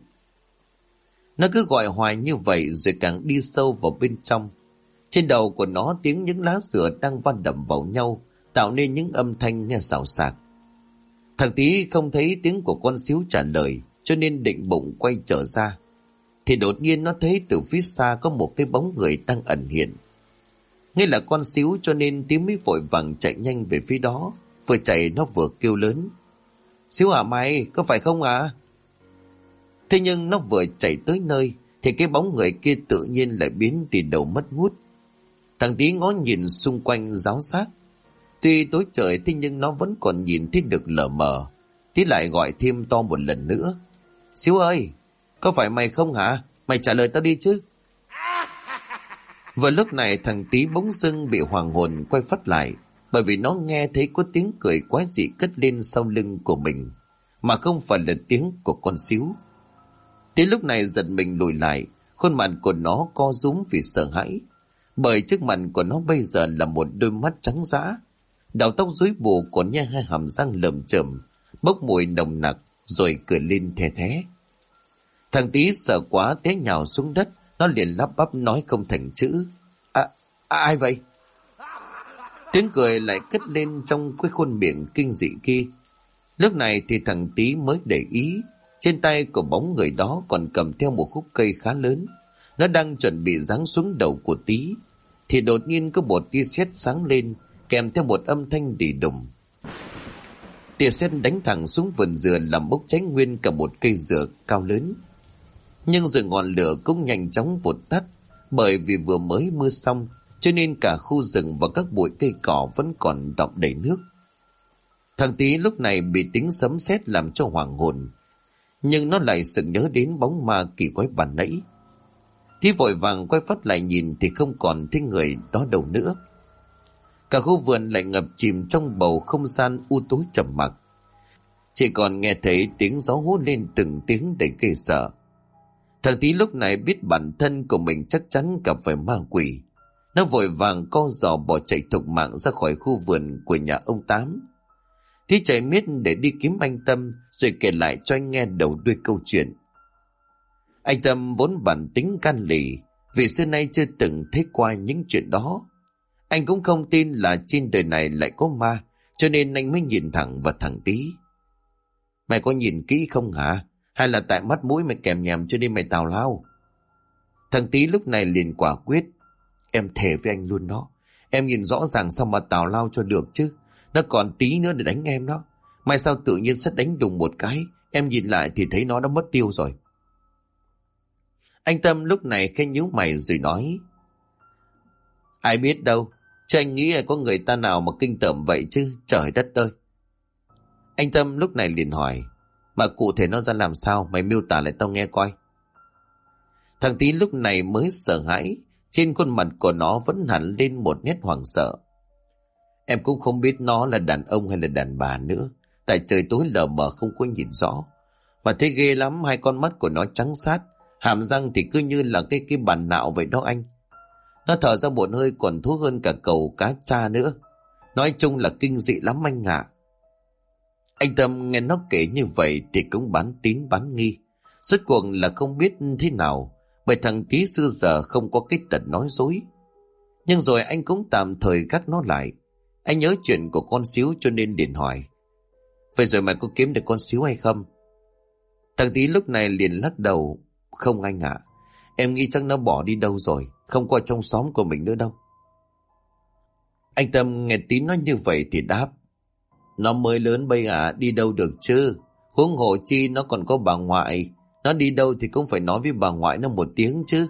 Nó cứ gọi hoài như vậy rồi càng đi sâu vào bên trong. Trên đầu của nó tiếng những lá dừa đang va đập vào nhau, tạo nên những âm thanh nghe xào xạc. Thằng Tí không thấy tiếng của con Xíu trả lời, cho nên định bụng quay trở ra. Thì đột nhiên nó thấy từ phía xa có một cái bóng người đang ẩn hiện. Nghe là con Xíu cho nên Tí mới vội vàng chạy nhanh về phía đó. Vừa chạy nó vừa kêu lớn: Xíu à mày, có phải không à? Thế nhưng nó vừa chạy tới nơi thì cái bóng người kia tự nhiên lại biến từ đầu mất ngút. Thằng Tí ngó nhìn xung quanh ráo xác. Tuy tối trời thế nhưng nó vẫn còn nhìn thấy được lờ mờ. Tí lại gọi thêm to một lần nữa: Xíu ơi, có phải mày không hả? Mày trả lời tao đi chứ. Vừa lúc này thằng Tí bỗng dưng bị hoàng hồn quay phát lại, bởi vì nó nghe thấy có tiếng cười quái dị cất lên sau lưng của mình, mà không phải là tiếng của con Xíu. Tí lúc này giật mình lùi lại, khuôn mặt của nó co rúm vì sợ hãi, bởi trước mặt của nó bây giờ là một đôi mắt trắng dã, đầu tóc rối bù, còn nghe hai hàm răng lởm chởm, bốc mùi nồng nặc, rồi cười lên the thé. Thằng Tí sợ quá té nhào xuống đất, nó liền lắp bắp nói không thành chữ: Ai vậy? Tiếng cười lại cất lên trong cái khuôn miệng kinh dị kia. Lúc này thì thằng Tí mới để ý, trên tay của bóng người đó còn cầm theo một khúc cây khá lớn. Nó đang chuẩn bị giáng xuống đầu của Tí, thì đột nhiên có một tia sét sáng lên, kèm theo một âm thanh đì đùng. Tia sét đánh thẳng xuống vườn dừa làm bốc cháy nguyên cả một cây dừa cao lớn. Nhưng rồi ngọn lửa cũng nhanh chóng vụt tắt, bởi vì vừa mới mưa xong, cho nên cả khu rừng và các bụi cây cỏ vẫn còn đọng đầy nước. Thằng Tí lúc này bị tiếng sấm sét làm cho hoảng hồn, nhưng nó lại sực nhớ đến bóng ma kỳ quái ban nãy. Tí vội vàng quay phát lại nhìn thì không còn thấy người đó đâu nữa. Cả khu vườn lại ngập chìm trong bầu không gian u tối trầm mặc. Chỉ còn nghe thấy tiếng gió hú lên từng tiếng đầy ghê sợ. Thằng Tí lúc này biết bản thân của mình chắc chắn gặp phải ma quỷ. Nó vội vàng co giò bỏ chạy thục mạng ra khỏi khu vườn của nhà ông Tám. Tí chạy miết để đi kiếm anh Tâm, rồi kể lại cho anh nghe đầu đuôi câu chuyện. Anh Tâm vốn bản tính can lì, vì xưa nay chưa từng thấy qua những chuyện đó. Anh cũng không tin là trên đời này lại có ma, cho nên anh mới nhìn thẳng vào thằng Tí. Mày có nhìn kỹ không hả? Hay là tại mắt mũi mày kèm nhèm cho nên mày tào lao? Thằng Tí lúc này liền quả quyết. Em thề với anh luôn đó. Em nhìn rõ ràng sao mà tào lao cho được chứ. Nó còn tí nữa để đánh em đó. Mai sao tự nhiên sẽ đánh đùng một cái. Em nhìn lại thì thấy nó đã mất tiêu rồi. Anh Tâm lúc này khẽ nhíu mày rồi nói. Ai biết đâu. Chứ anh nghĩ là có người ta nào mà kinh tởm vậy chứ. Trời đất ơi. Anh Tâm lúc này liền hỏi. Mà cụ thể nó ra làm sao? Mày miêu tả lại tao nghe coi. Thằng Tí lúc này mới sợ hãi. Trên khuôn mặt của nó vẫn hẳn lên một nét hoảng sợ. Em cũng không biết nó là đàn ông hay là đàn bà nữa. Tại trời tối lờ mờ không có nhìn rõ. Mà thấy ghê lắm, hai con mắt của nó trắng sát. Hàm răng thì cứ như là cái bàn nạo vậy đó anh. Nó thở ra một hơi còn thú hơn cả cầu cá tra nữa. Nói chung là kinh dị lắm anh ạ. Anh Tâm nghe nó kể như vậy thì cũng bán tín bán nghi. Rốt cuộc là không biết thế nào, bởi thằng Tí xưa giờ không có cái tật nói dối. Nhưng rồi anh cũng tạm thời gác nó lại. Anh nhớ chuyện của con Xíu cho nên liền hỏi. Vậy rồi mày có kiếm được con Xíu hay không? Thằng Tí lúc này liền lắc đầu. Không anh ạ. Em nghĩ chắc nó bỏ đi đâu rồi. Không qua trong xóm của mình nữa đâu. Anh Tâm nghe Tí nói như vậy thì đáp. Nó mới lớn bây đi đâu được chứ. Huống hồ chi nó còn có bà ngoại. Nó đi đâu thì cũng phải nói với bà ngoại nó một tiếng chứ.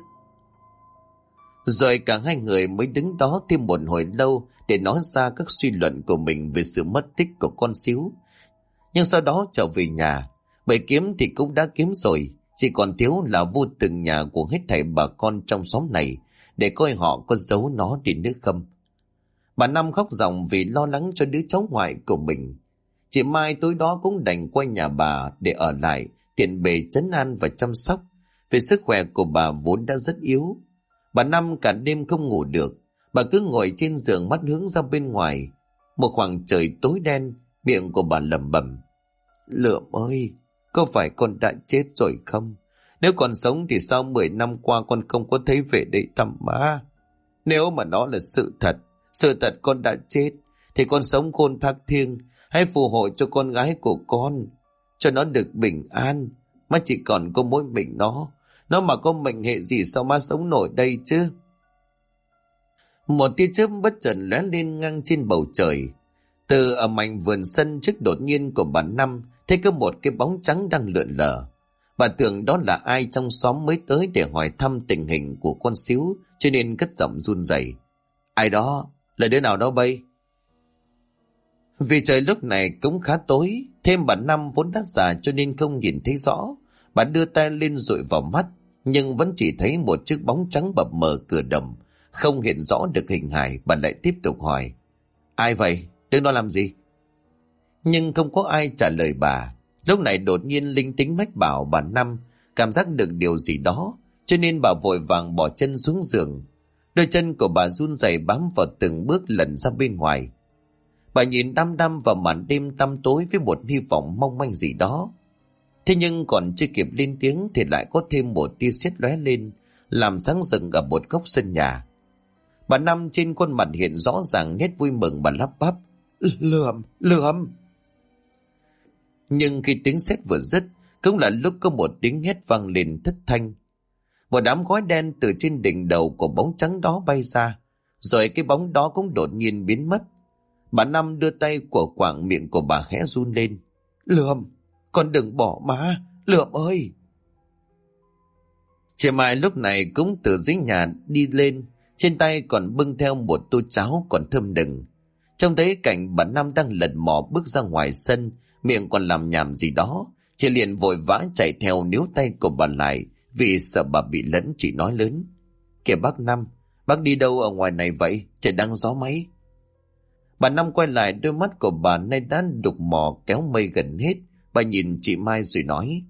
Rồi cả hai người mới đứng đó thêm một hồi lâu để nói ra các suy luận của mình về sự mất tích của con Xíu. Nhưng sau đó trở về nhà, bởi kiếm thì cũng đã kiếm rồi, chỉ còn thiếu là vô từng nhà của hết thảy bà con trong xóm này để coi họ có giấu nó đi nước không. Bà Năm khóc ròng vì lo lắng cho đứa cháu ngoại của mình. Chị Mai tối đó cũng đành qua nhà bà để ở lại, tiện bề trấn an và chăm sóc, vì sức khỏe của bà vốn đã rất yếu. Bà Năm cả đêm không ngủ được, bà cứ ngồi trên giường mắt hướng ra bên ngoài. Một khoảng trời tối đen, miệng của bà lẩm bẩm. Lượm ơi, có phải con đã chết rồi không? Nếu còn sống thì sao 10 năm qua con không có thấy về đây thăm má? Nếu mà nó là sự thật con đã chết, thì con sống khôn thác thiêng, hãy phù hộ cho con gái của con, cho nó được bình an. Má chỉ còn có mỗi mình nó mà có mệnh hệ gì sao má sống nổi đây chứ? Một tia chớp bất chợt lóe lên ngang trên bầu trời. Từ ở mảnh vườn sân trước đột nhiên của bà Năm thấy có một cái bóng trắng đang lượn lờ. Bà tưởng đó là ai trong xóm mới tới để hỏi thăm tình hình của con Xíu, cho nên cất giọng run rẩy. Ai đó? Là đứa nào đó bay? Vì trời lúc này cũng khá tối, thêm bà Năm vốn đã già cho nên không nhìn thấy rõ. Bà đưa tay lên dụi vào mắt, nhưng vẫn chỉ thấy một chiếc bóng trắng bập mờ cửa đồng, không hiện rõ được hình hài. Bà lại tiếp tục hỏi. Ai vậy? Đứng đó làm gì? Nhưng không có ai trả lời bà. Lúc này đột nhiên linh tính mách bảo bà Năm cảm giác được điều gì đó, cho nên bà vội vàng bỏ chân xuống giường. Đôi chân của bà run rẩy bám vào từng bước lần ra bên ngoài. Bà nhìn đăm đăm vào màn đêm tăm tối với một hy vọng mong manh gì đó. Thế nhưng còn chưa kịp lên tiếng thì lại có thêm một tia sét lóe lên, làm sáng rực ở một góc sân nhà. Bà Năm trên khuôn mặt hiện rõ ràng nét vui mừng, bà lắp bắp. Lượm. Nhưng khi tiếng sét vừa dứt, cũng là lúc có một tiếng hét vang lên thất thanh. Một đám khói đen từ trên đỉnh đầu của bóng trắng đó bay ra, rồi cái bóng đó cũng đột nhiên biến mất. Bà Năm đưa tay của quảng, miệng của bà khẽ run lên. Lượm, con đừng bỏ má, Lượm ơi. Chị Mai lúc này cũng từ dưới nhà đi lên, trên tay còn bưng theo một tô cháo còn thơm nừng. Trông thấy cảnh bà Năm đang lật mò bước ra ngoài sân, miệng còn làm nhảm gì đó, chị liền vội vã chạy theo níu tay của bà lại, vì sợ bà bị lẫn. Chị nói lớn. Kìa bác Năm, bác đi đâu ở ngoài này vậy? Trời đang gió máy. Bà Năm quay lại, đôi mắt của bà nay đã đục mò kéo mây gần hết. Bà nhìn chị Mai rồi nói: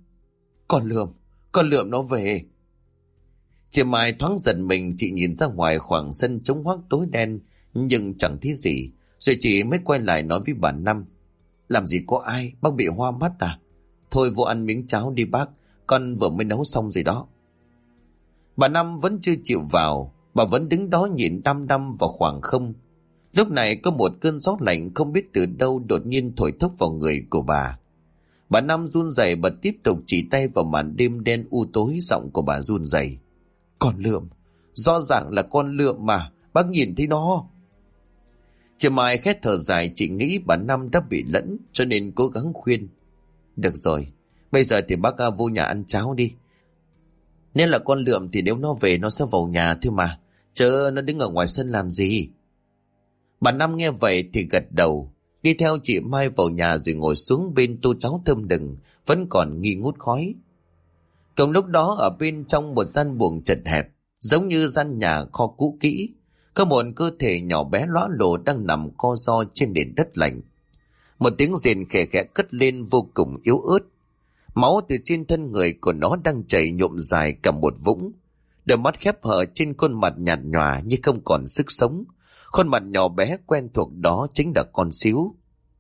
Con lượm nó về. Chị Mai thoáng giật mình, chị nhìn ra ngoài khoảng sân trống hoác tối đen nhưng chẳng thấy gì. Rồi chị mới quay lại nói với bà Năm: Làm gì có ai, bác bị hoa mắt à? Thôi vô ăn miếng cháo đi bác, con vừa mới nấu xong rồi đó. Bà Năm vẫn chưa chịu vào, bà vẫn đứng đó nhìn đăm đăm vào khoảng không. Lúc này có một cơn gió lạnh không biết từ đâu đột nhiên thổi thốc vào người của bà. Bà Năm run rẩy, bà tiếp tục chỉ tay vào màn đêm đen u tối, giọng của bà run rẩy: Con lượm, rõ ràng là con lượm mà, bác nhìn thấy nó. Chị Mai khét thở dài, chị nghĩ bà Năm đã bị lẫn cho nên cố gắng khuyên: Được rồi, bây giờ thì bác vô nhà ăn cháo đi. Nên là con lượm thì nếu nó về nó sẽ vào nhà thôi mà, chớ nó đứng ở ngoài sân làm gì. Bà Năm nghe vậy thì gật đầu, đi theo chị Mai vào nhà rồi ngồi xuống bên tô cháo thơm đừng vẫn còn nghi ngút khói. Cùng lúc đó ở bên trong một gian buồng chật hẹp, giống như gian nhà kho cũ kỹ, có một cơ thể nhỏ bé lõa lồ đang nằm co ro trên nền đất lạnh. Một tiếng rền khẽ khẽ cất lên vô cùng yếu ớt. Máu từ trên thân người của nó đang chảy nhuộm dài cả một vũng. Đôi mắt khép hờ trên khuôn mặt nhạt nhòa như không còn sức sống. Khuôn mặt nhỏ bé quen thuộc đó chính là con Xíu.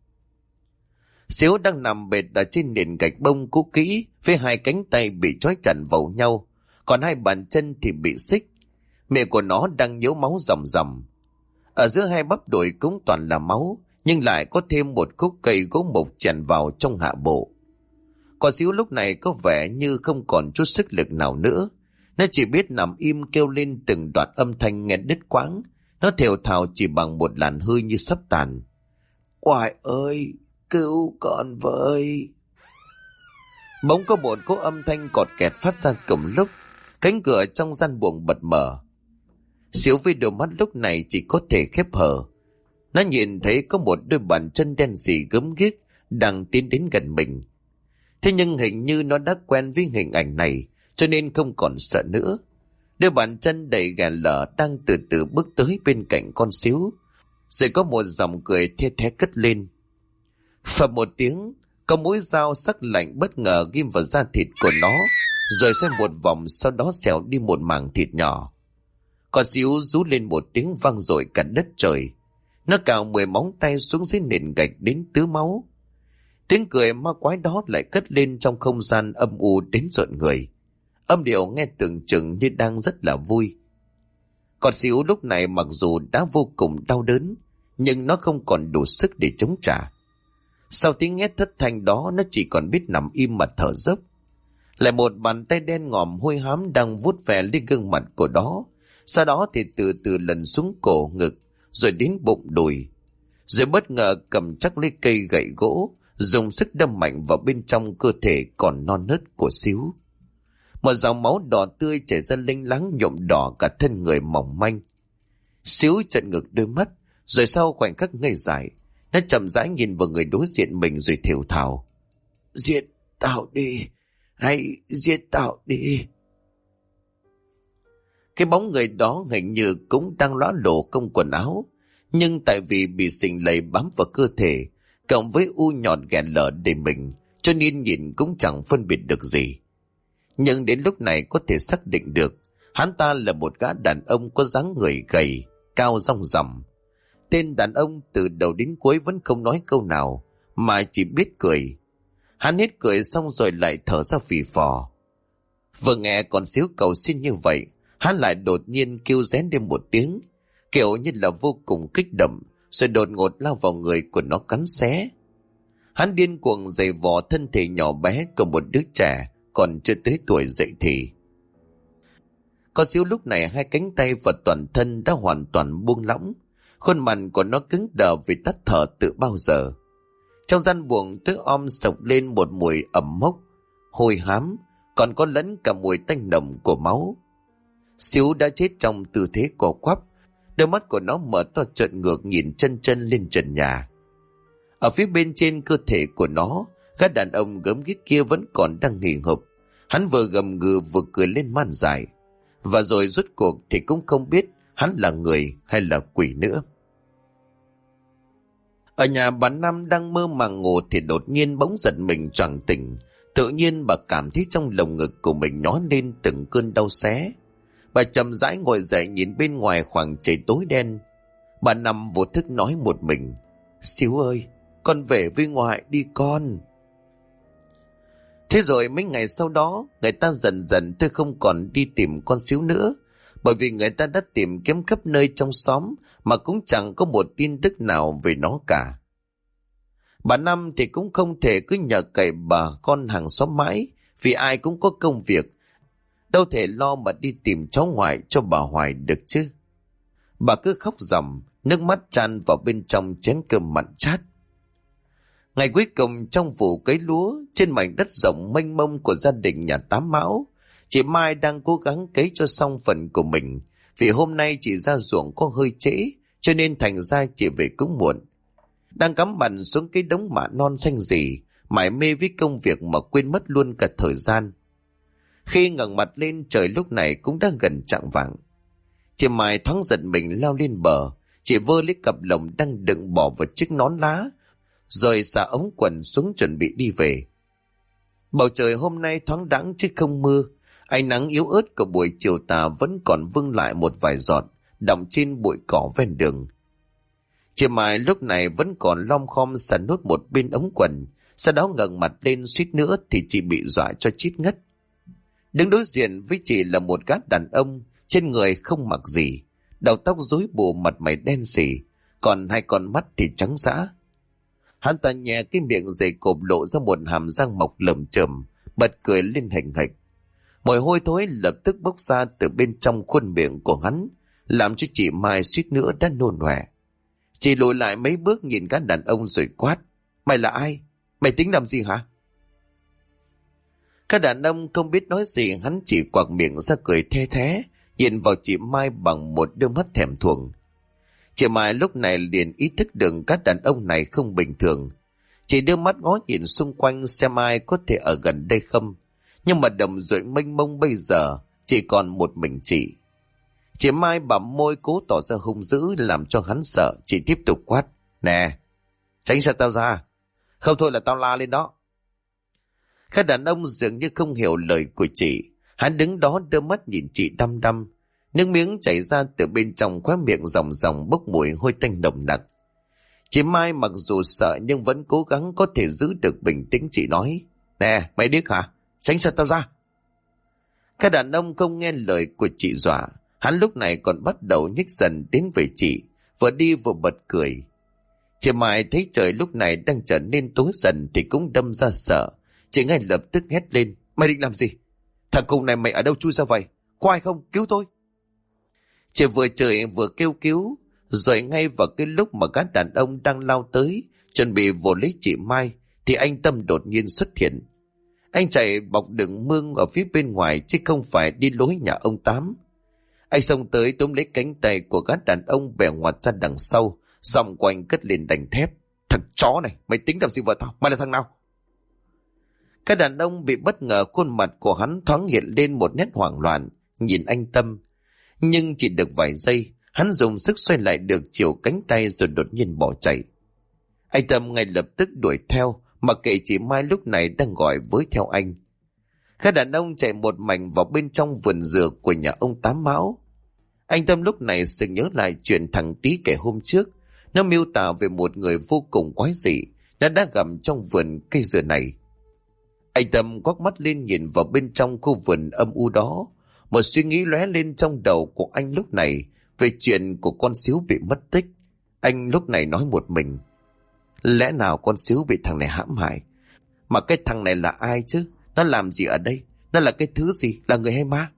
Xíu đang nằm bệt ở trên nền gạch bông cũ kỹ, với hai cánh tay bị trói chặt vào nhau, còn hai bàn chân thì bị xích. Miệng của nó đang nhếu máu ròng ròng. Ở giữa hai bắp đùi cũng toàn là máu, nhưng lại có thêm một khúc cây gỗ mục chèn vào trong hạ bộ. Con Xíu lúc này có vẻ như không còn chút sức lực nào nữa. Nó chỉ biết nằm im kêu lên từng đoạn âm thanh nghe đứt quãng. Nó thều thào chỉ bằng một làn hơi như sắp tàn: Oài ơi, cứu con với. Bỗng có một cỗ âm thanh cọt kẹt phát ra cùng lúc. Cánh cửa trong gian buồng bật mở. Xíu với đôi mắt lúc này chỉ có thể khép hờ. Nó nhìn thấy có một đôi bàn chân đen sì gớm ghiếc đang tiến đến gần mình. Thế nhưng hình như nó đã quen với hình ảnh này, cho nên không còn sợ nữa. Đôi bàn chân đầy ghẻ lở đang từ từ bước tới bên cạnh con Xíu. Rồi có một giọng cười the thé cất lên. Phập một tiếng, có mũi dao sắc lạnh bất ngờ ghim vào da thịt của nó, rồi xoay một vòng, sau đó xẻo đi một mảng thịt nhỏ. Con Xíu rú lên một tiếng vang dội cả đất trời. Nó cào 10 móng tay xuống dưới nền gạch đến tứ máu. Tiếng cười ma quái đó lại cất lên trong không gian âm u đến rợn người. Âm điệu nghe tưởng chừng như đang rất là vui. Con Xíu lúc này mặc dù đã vô cùng đau đớn, nhưng nó không còn đủ sức để chống trả. Sau tiếng hét thất thanh đó, nó chỉ còn biết nằm im mà thở dốc. Lại một bàn tay đen ngòm hôi hám đang vuốt ve lên gương mặt của nó. Sau đó thì từ từ lần xuống cổ, ngực, rồi đến bụng đùi. Rồi bất ngờ cầm chắc lấy cây gậy gỗ, dùng sức đâm mạnh vào bên trong cơ thể còn non nớt của Xíu. Một dòng máu đỏ tươi chảy ra lênh láng nhuộm đỏ cả thân người mỏng manh. Xíu trợn ngược đôi mắt, rồi sau khoảnh khắc ngây dại, nó chậm rãi nhìn vào người đối diện mình rồi thều thào: Giết tao đi, hãy giết tao đi. Cái bóng người đó hình như cũng đang ló lộ không quần áo, nhưng tại vì bị sình lầy bám vào cơ thể, cộng với u nhọn ghẻ lở đầy mình, cho nên nhìn cũng chẳng phân biệt được gì. Nhưng đến lúc này có thể xác định được, hắn ta là một gã đàn ông có dáng người gầy, cao rong ròng. Tên đàn ông từ đầu đến cuối vẫn không nói câu nào, mà chỉ biết cười. Hắn hết cười xong rồi lại thở ra phì phò. Vừa nghe con Xíu cầu xin như vậy, hắn lại đột nhiên kêu rén lên một tiếng, kiểu như là vô cùng kích động, rồi đột ngột lao vào người của nó cắn xé. Hắn điên cuồng giày vò thân thể nhỏ bé của một đứa trẻ còn chưa tới tuổi dậy thì. Con Xíu lúc này hai cánh tay và toàn thân đã hoàn toàn buông lỏng, khuôn mặt của nó cứng đờ vì tắt thở từ bao giờ. Trong gian buồng tối om sộc lên một mùi ẩm mốc, hôi hám, còn có lẫn cả mùi tanh nồng của máu. Xíu đã chết trong tư thế co quắp, đôi mắt của nó mở to trợn ngược nhìn chân chân lên trần nhà. Ở phía bên trên cơ thể của nó, gã đàn ông gớm ghiếc kia vẫn còn đang hì hục. Hắn vừa gầm gừ vừa cười lên man dại, và rồi rốt cuộc thì cũng không biết hắn là người hay là quỷ nữa. Ở nhà bà Năm đang mơ màng ngủ thì đột nhiên bỗng giật mình choàng tỉnh. Tự nhiên bà cảm thấy trong lồng ngực của mình nhói lên từng cơn đau xé. Bà chậm rãi ngồi dậy nhìn bên ngoài khoảng trời tối đen. Bà Năm vô thức nói một mình: "Xíu ơi, con về với ngoại đi con." Thế rồi mấy ngày sau đó, người ta dần dần tôi không còn đi tìm con Xíu nữa, bởi vì người ta đã tìm kiếm khắp nơi trong xóm mà cũng chẳng có một tin tức nào về nó cả. Bà Năm thì cũng không thể cứ nhờ cậy bà con hàng xóm mãi, vì ai cũng có công việc, đâu thể lo mà đi tìm cháu ngoại cho bà Hoài được chứ. Bà cứ khóc ròng, nước mắt tràn vào bên trong chén cơm mặn chát. Ngày cuối cùng trong vụ cấy lúa trên mảnh đất rộng mênh mông của gia đình nhà Tám Mão, chị Mai đang cố gắng cấy cho xong phần của mình, vì hôm nay chị ra ruộng có hơi trễ, cho nên thành ra chị về cũng muộn. Đang cắm mặt xuống cái đống mạ non xanh rì, mải mê với công việc mà quên mất luôn cả thời gian. Khi ngẩng mặt lên, trời lúc này cũng đã gần chạng vạng. Chị Mai thoáng giật mình lao lên bờ, chị vơ lấy cặp lồng đang đựng bỏ vào chiếc nón lá, rồi xả ống quần xuống chuẩn bị đi về. Bầu trời hôm nay thoáng đãng chứ không mưa, ánh nắng yếu ớt của buổi chiều tà vẫn còn vương lại một vài giọt đọng trên bụi cỏ ven đường. Chị Mai lúc này vẫn còn lom khom sắn nốt một bên ống quần, sau đó ngẩng mặt lên suýt nữa thì chị bị dọa cho chít ngất. Đứng đối diện với chị là một gã đàn ông, trên người không mặc gì, đầu tóc rối bù, mặt mày đen sì, còn hai con mắt thì trắng dã. Hắn ta nhẹ cái miệng dày cộp lộ ra một hàm răng mọc lởm chởm, bật cười lên hình hạch. Mùi hôi thối lập tức bốc ra từ bên trong khuôn miệng của hắn, làm cho chị Mai suýt nữa đã nôn ọe. Chị lùi lại mấy bước nhìn các đàn ông rồi quát: "Mày là ai? Mày tính làm gì hả?" Các đàn ông không biết nói gì, hắn chỉ quạc miệng ra cười the thé, nhìn vào chị Mai bằng một đôi mắt thèm thuồng. Chị Mai lúc này liền ý thức được các đàn ông này không bình thường. Chị đưa mắt ngó nhìn xung quanh xem ai có thể ở gần đây không. Nhưng mà đồng ruộng mênh mông bây giờ chỉ còn một mình chị. Chị Mai bặm môi cố tỏ ra hung dữ làm cho hắn sợ. Chị tiếp tục quát: "Nè, tránh xa tao ra, không thôi là tao la lên đó." Các đàn ông dường như không hiểu lời của chị. Hắn đứng đó đưa mắt nhìn chị đăm đăm. Nước miếng chảy ra từ bên trong khóe miệng ròng ròng bốc mùi hôi tanh nồng nặc. Chị Mai mặc dù sợ nhưng vẫn cố gắng có thể giữ được bình tĩnh. Chị nói: "Nè, mày điếc hả? Tránh xa tao ra." Các đàn ông không nghe lời của chị dọa. Hắn lúc này còn bắt đầu nhích dần đến về chị, vừa đi vừa bật cười. Chị Mai thấy trời lúc này đang trở nên tối dần thì cũng đâm ra sợ. Chị ngay lập tức hét lên: "Mày định làm gì? Thằng cùng này mày ở đâu chui ra vậy? Có ai không? Cứu tôi!" Chị vừa chửi vừa kêu cứu, rồi ngay vào cái lúc mà các đàn ông đang lao tới chuẩn bị vồ lấy chị Mai thì anh Tâm đột nhiên xuất hiện. Anh chạy bọc đường mương ở phía bên ngoài chứ không phải đi lối nhà ông Tám. Anh xông tới túm lấy cánh tay của các đàn ông bẻ ngoặt ra đằng sau, giọng của anh cất lên đành thép: "Thằng chó này, mày tính làm gì vợ tao? Mày là thằng nào?" Các đàn ông bị bất ngờ, khuôn mặt của hắn thoáng hiện lên một nét hoảng loạn, nhìn anh Tâm. Nhưng chỉ được vài giây, hắn dùng sức xoay lại được chiều cánh tay rồi đột nhiên bỏ chạy. Anh Tâm ngay lập tức đuổi theo, mặc kệ chị Mai lúc này đang gọi với theo anh. Các đàn ông chạy một mạch vào bên trong vườn dừa của nhà ông Tám Mão. Anh Tâm lúc này sực nhớ lại chuyện thằng Tí kể hôm trước. Nó miêu tả về một người vô cùng quái dị đã gặp trong vườn cây dừa này. Anh Tâm quắc mắt lên nhìn vào bên trong khu vườn âm u đó. Một suy nghĩ lóe lên trong đầu của anh lúc này về chuyện của con Xíu bị mất tích. Anh lúc này nói một mình: lẽ nào con Xíu bị thằng này hãm hại? Mà cái thằng này là ai chứ? Nó làm gì ở đây? Nó là cái thứ gì? Là người hay ma?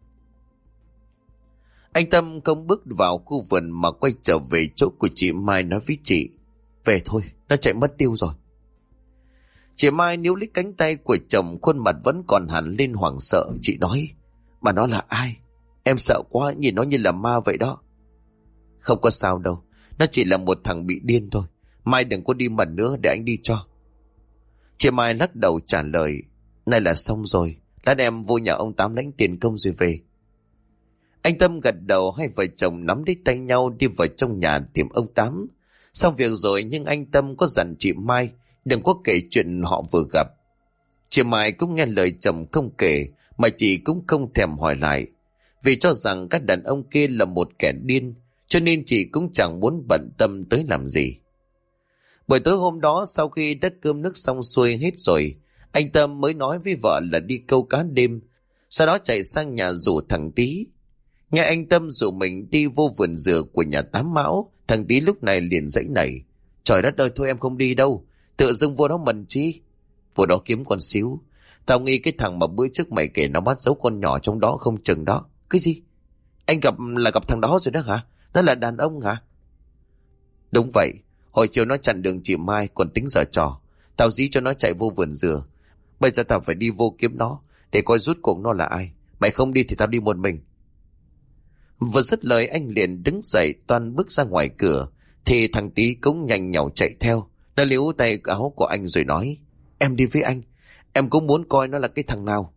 Anh Tâm không bước vào khu vườn mà quay trở về chỗ của chị Mai, nói với chị: về thôi, nó chạy mất tiêu rồi. Chị Mai níu lấy cánh tay của chồng, khuôn mặt vẫn còn hẳn lên hoảng sợ. Chị nói: mà nó là ai? Em sợ quá, nhìn nó như là ma vậy đó. Không có sao đâu, nó chỉ là một thằng bị điên thôi. Mai đừng có đi mần nữa, để anh đi cho. Chị Mai lắc đầu trả lời: này là xong rồi, lát em vô nhà ông Tám lãnh tiền công rồi về. Anh Tâm gật đầu, hai vợ chồng nắm lấy tay nhau đi vào trong nhà tìm ông Tám. Xong việc rồi nhưng anh Tâm có dặn chị Mai đừng có kể chuyện họ vừa gặp. Chị Mai cũng nghe lời chồng không kể, mà chị cũng không thèm hỏi lại, vì cho rằng các đàn ông kia là một kẻ điên, cho nên chị cũng chẳng muốn bận tâm tới làm gì. Buổi tối hôm đó, sau khi đã cơm nước xong xuôi hết rồi, anh Tâm mới nói với vợ là đi câu cá đêm, sau đó chạy sang nhà rủ thằng Tý. Nghe anh Tâm rủ mình đi vô vườn dừa của nhà Tám Mão, thằng Tý lúc này liền giãy nảy: Trời đất ơi, thôi em không đi đâu, tự dưng vô đó mần chi. Vô đó kiếm con xíu. Tao nghĩ cái thằng mà bữa trước mày kể nó bắt giấu con nhỏ trong đó không chừng đó. Cái gì? Anh gặp thằng đó rồi đó hả? Nó là đàn ông hả? Đúng vậy. Hồi chiều nó chặn đường chị Mai còn tính giở trò. Tao dí cho nó chạy vô vườn dừa. Bây giờ tao phải đi vô kiếm nó để coi rút cuộc nó là ai. Mày không đi thì tao đi một mình. Vừa dứt lời anh liền đứng dậy toan bước ra ngoài cửa, thì thằng Tý cũng nhanh nhảu chạy theo. Nó líu tay áo của anh rồi nói: Em đi với anh. Em cũng muốn coi nó là cái thằng nào.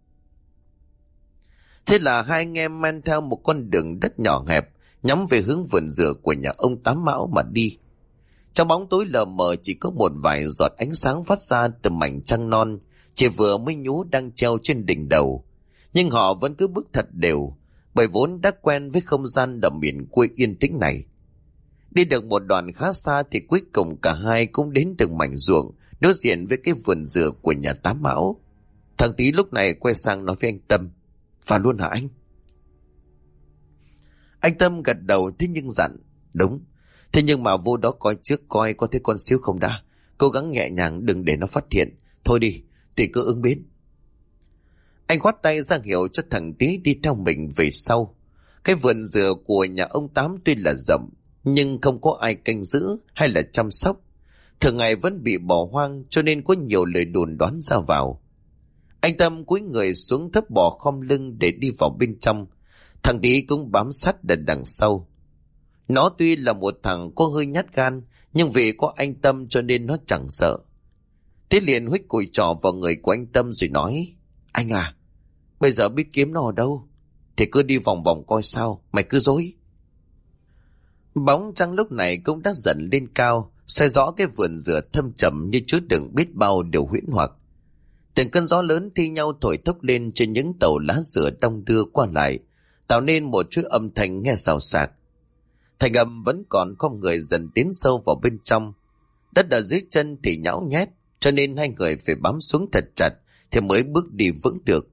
Thế là hai anh em men theo một con đường đất nhỏ hẹp, nhắm về hướng vườn dừa của nhà ông Tám Mão mà đi. Trong bóng tối lờ mờ chỉ có một vài giọt ánh sáng phát ra từ mảnh trăng non, chỉ vừa mới nhú đang treo trên đỉnh đầu. Nhưng họ vẫn cứ bước thật đều, bởi vốn đã quen với không gian đầm miền quê yên tĩnh này. Đi được một đoạn khá xa thì cuối cùng cả hai cũng đến từng mảnh ruộng đối diện với cái vườn dừa của nhà Tám Mão. Thằng Tý lúc này quay sang nói với anh Tâm: Vào luôn hả anh? Anh Tâm gật đầu thế nhưng dặn: Đúng. Thế nhưng mà vô đó coi trước coi có thấy con xíu không đã. Cố gắng nhẹ nhàng đừng để nó phát hiện. Thôi đi, tùy cứ ứng biến. Anh khoát tay ra hiệu cho thằng Tý đi theo mình về sau. Cái vườn dừa của nhà ông Tám tuy là rộng, nhưng không có ai canh giữ hay là chăm sóc. Thường ngày vẫn bị bỏ hoang, cho nên có nhiều lời đồn đoán ra vào. Anh Tâm cúi người xuống thấp bò khom lưng để đi vào bên trong. Thằng Tý cũng bám sát đằng sau. Nó tuy là một thằng có hơi nhát gan, nhưng vì có anh Tâm cho nên nó chẳng sợ. Tý liền huých cùi trỏ vào người của anh Tâm rồi nói: Anh à, bây giờ biết kiếm nó ở đâu thì cứ đi vòng vòng coi sao, mày cứ dối. Bóng trăng lúc này cũng đã dần lên cao, soi rõ cái vườn dừa thâm trầm như chứa đựng biết bao điều huyễn hoặc. Từng cơn gió lớn thi nhau thổi thốc lên trên những tàu lá dừa đong đưa qua lại, tạo nên một chuỗi âm thanh nghe xào xạc. Thành âm vẫn còn không người dần tiến sâu vào bên trong. Đất ở dưới chân thì nhão nhét, cho nên hai người phải bám xuống thật chặt thì mới bước đi vững được.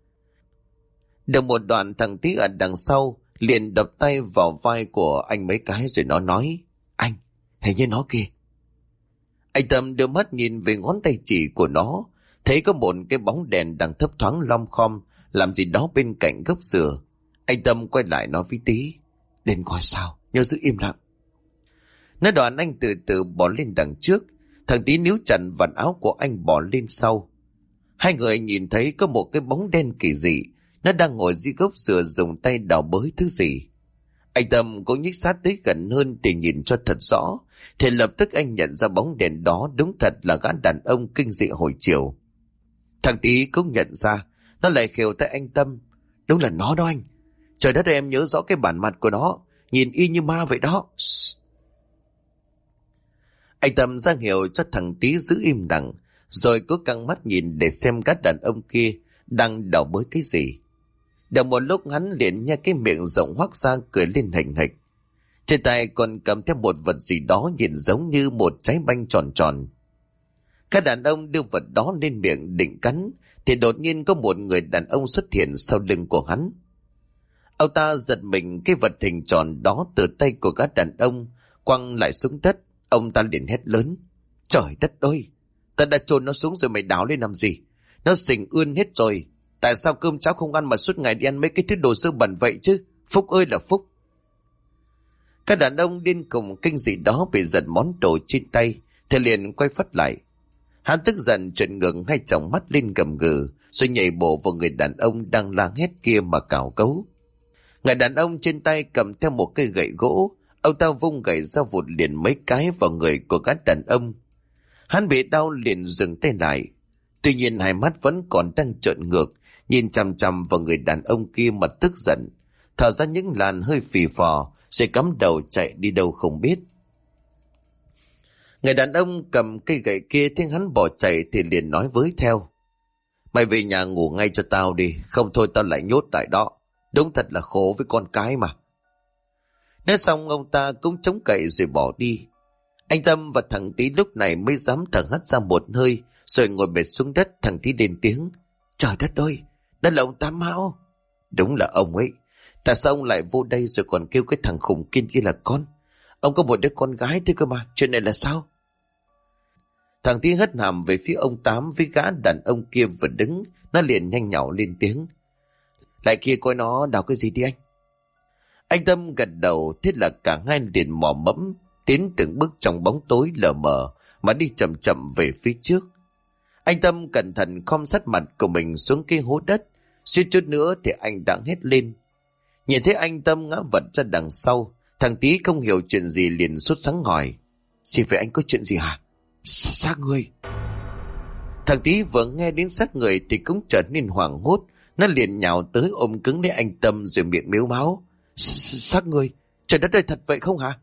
Được một đoạn, thằng Tý ở đằng sau liền đập tay vào vai của anh mấy cái rồi nó nói: Anh, hình như nó kìa. Anh Tâm đưa mắt nhìn về ngón tay chỉ của nó, thấy có một cái bóng đèn đang thấp thoáng lom khom làm gì đó bên cạnh gốc dừa. Anh Tâm quay lại nói với Tý: Đến coi sao, nhớ giữ im lặng. Nói đoạn anh từ từ bỏ lên đằng trước, thằng Tý níu chặt vạt áo của anh bỏ lên sau. Hai người nhìn thấy có một cái bóng đen kỳ dị, nó đang ngồi dưới gốc dừa dùng tay đào bới thứ gì. Anh Tâm cũng nhích sát tới gần hơn để nhìn cho thật rõ, thì lập tức anh nhận ra bóng đèn đó đúng thật là gã đàn ông kinh dị hồi chiều. Thằng Tý cũng nhận ra, nó lại khều tay anh Tâm: Đúng là nó đó anh. Trời đất ơi, em nhớ rõ cái bản mặt của nó, nhìn y như ma vậy đó. Anh Tâm ra hiệu cho thằng Tý giữ im lặng, rồi cứ căng mắt nhìn để xem các đàn ông kia đang đào bới cái gì. Được một lúc hắn liền nghe cái miệng rộng hoác ra cười lên hình hịch. Trên tay còn cầm theo một vật gì đó nhìn giống như một trái banh tròn tròn. Các đàn ông đưa vật đó lên miệng định cắn, thì đột nhiên có một người đàn ông xuất hiện sau lưng của hắn. Ông ta giật mình cái vật hình tròn đó từ tay của các đàn ông quăng lại xuống đất. Ông ta liền hét lớn: Trời đất ơi, ta đã chôn nó xuống rồi, mày đào lên làm gì? Nó sình ươn hết rồi. Tại sao cơm cháo không ăn mà suốt ngày đi ăn mấy cái thứ đồ sơ bẩn vậy chứ? Phúc ơi là phúc. Các đàn ông điên cùng kinh dị đó bị giật món đồ trên tay thì liền quay phắt lại. Hắn tức giận trợn ngược hai tròng mắt lên gầm gừ, rồi nhảy bộ vào người đàn ông đang la hét kia mà cào cấu. Người đàn ông trên tay cầm theo một cây gậy gỗ, ông ta vung gậy ra vụt liền mấy cái vào người của các đàn ông. Hắn bị đau liền dừng tay lại, tuy nhiên hai mắt vẫn còn đang trợn ngược, nhìn chằm chằm vào người đàn ông kia mà tức giận, thở ra những làn hơi phì phò, rồi cắm đầu chạy đi đâu không biết. Người đàn ông cầm cây gậy kia thấy hắn bỏ chạy thì liền nói với theo. Mày về nhà ngủ ngay cho tao đi, không thôi tao lại nhốt tại đó. Đúng thật là khổ với con cái mà. Nói xong ông ta cũng chống cậy rồi bỏ đi. Anh Tâm và thằng Tí lúc này mới dám thở hắt ra một hơi, rồi ngồi bệt xuống đất. Thằng Tí lên tiếng. Trời đất ơi, đó là ông Tám Mão. Đúng là ông ấy. Tại sao ông lại vô đây rồi còn kêu cái thằng khùng kia là con? Ông có một đứa con gái thế cơ mà, chuyện này là sao? Thằng Tí hất hàm về phía ông Tám với gã đàn ông kia vừa đứng. Nó liền nhanh nhảu lên tiếng. Lại kia coi nó đào cái gì đi anh. Anh Tâm gật đầu, thế là cả hai liền mò mẫm tiến từng bước trong bóng tối lờ mờ mà đi chậm chậm về phía trước. Anh Tâm cẩn thận khom sát mặt của mình xuống cái hố đất, suýt chút nữa thì anh đã hét lên. Nhìn thấy anh Tâm ngã vật ra đằng sau, thằng Tí không hiểu chuyện gì liền sốt sắng hỏi. Xin về anh có chuyện gì hả? Xác người. Thằng Tí vừa nghe đến xác người thì cũng trở nên hoảng hốt. Nó liền nhào tới ôm cứng lấy anh Tâm rồi miệng mếu máu. Xác người? Trời đất ơi, thật vậy không hả?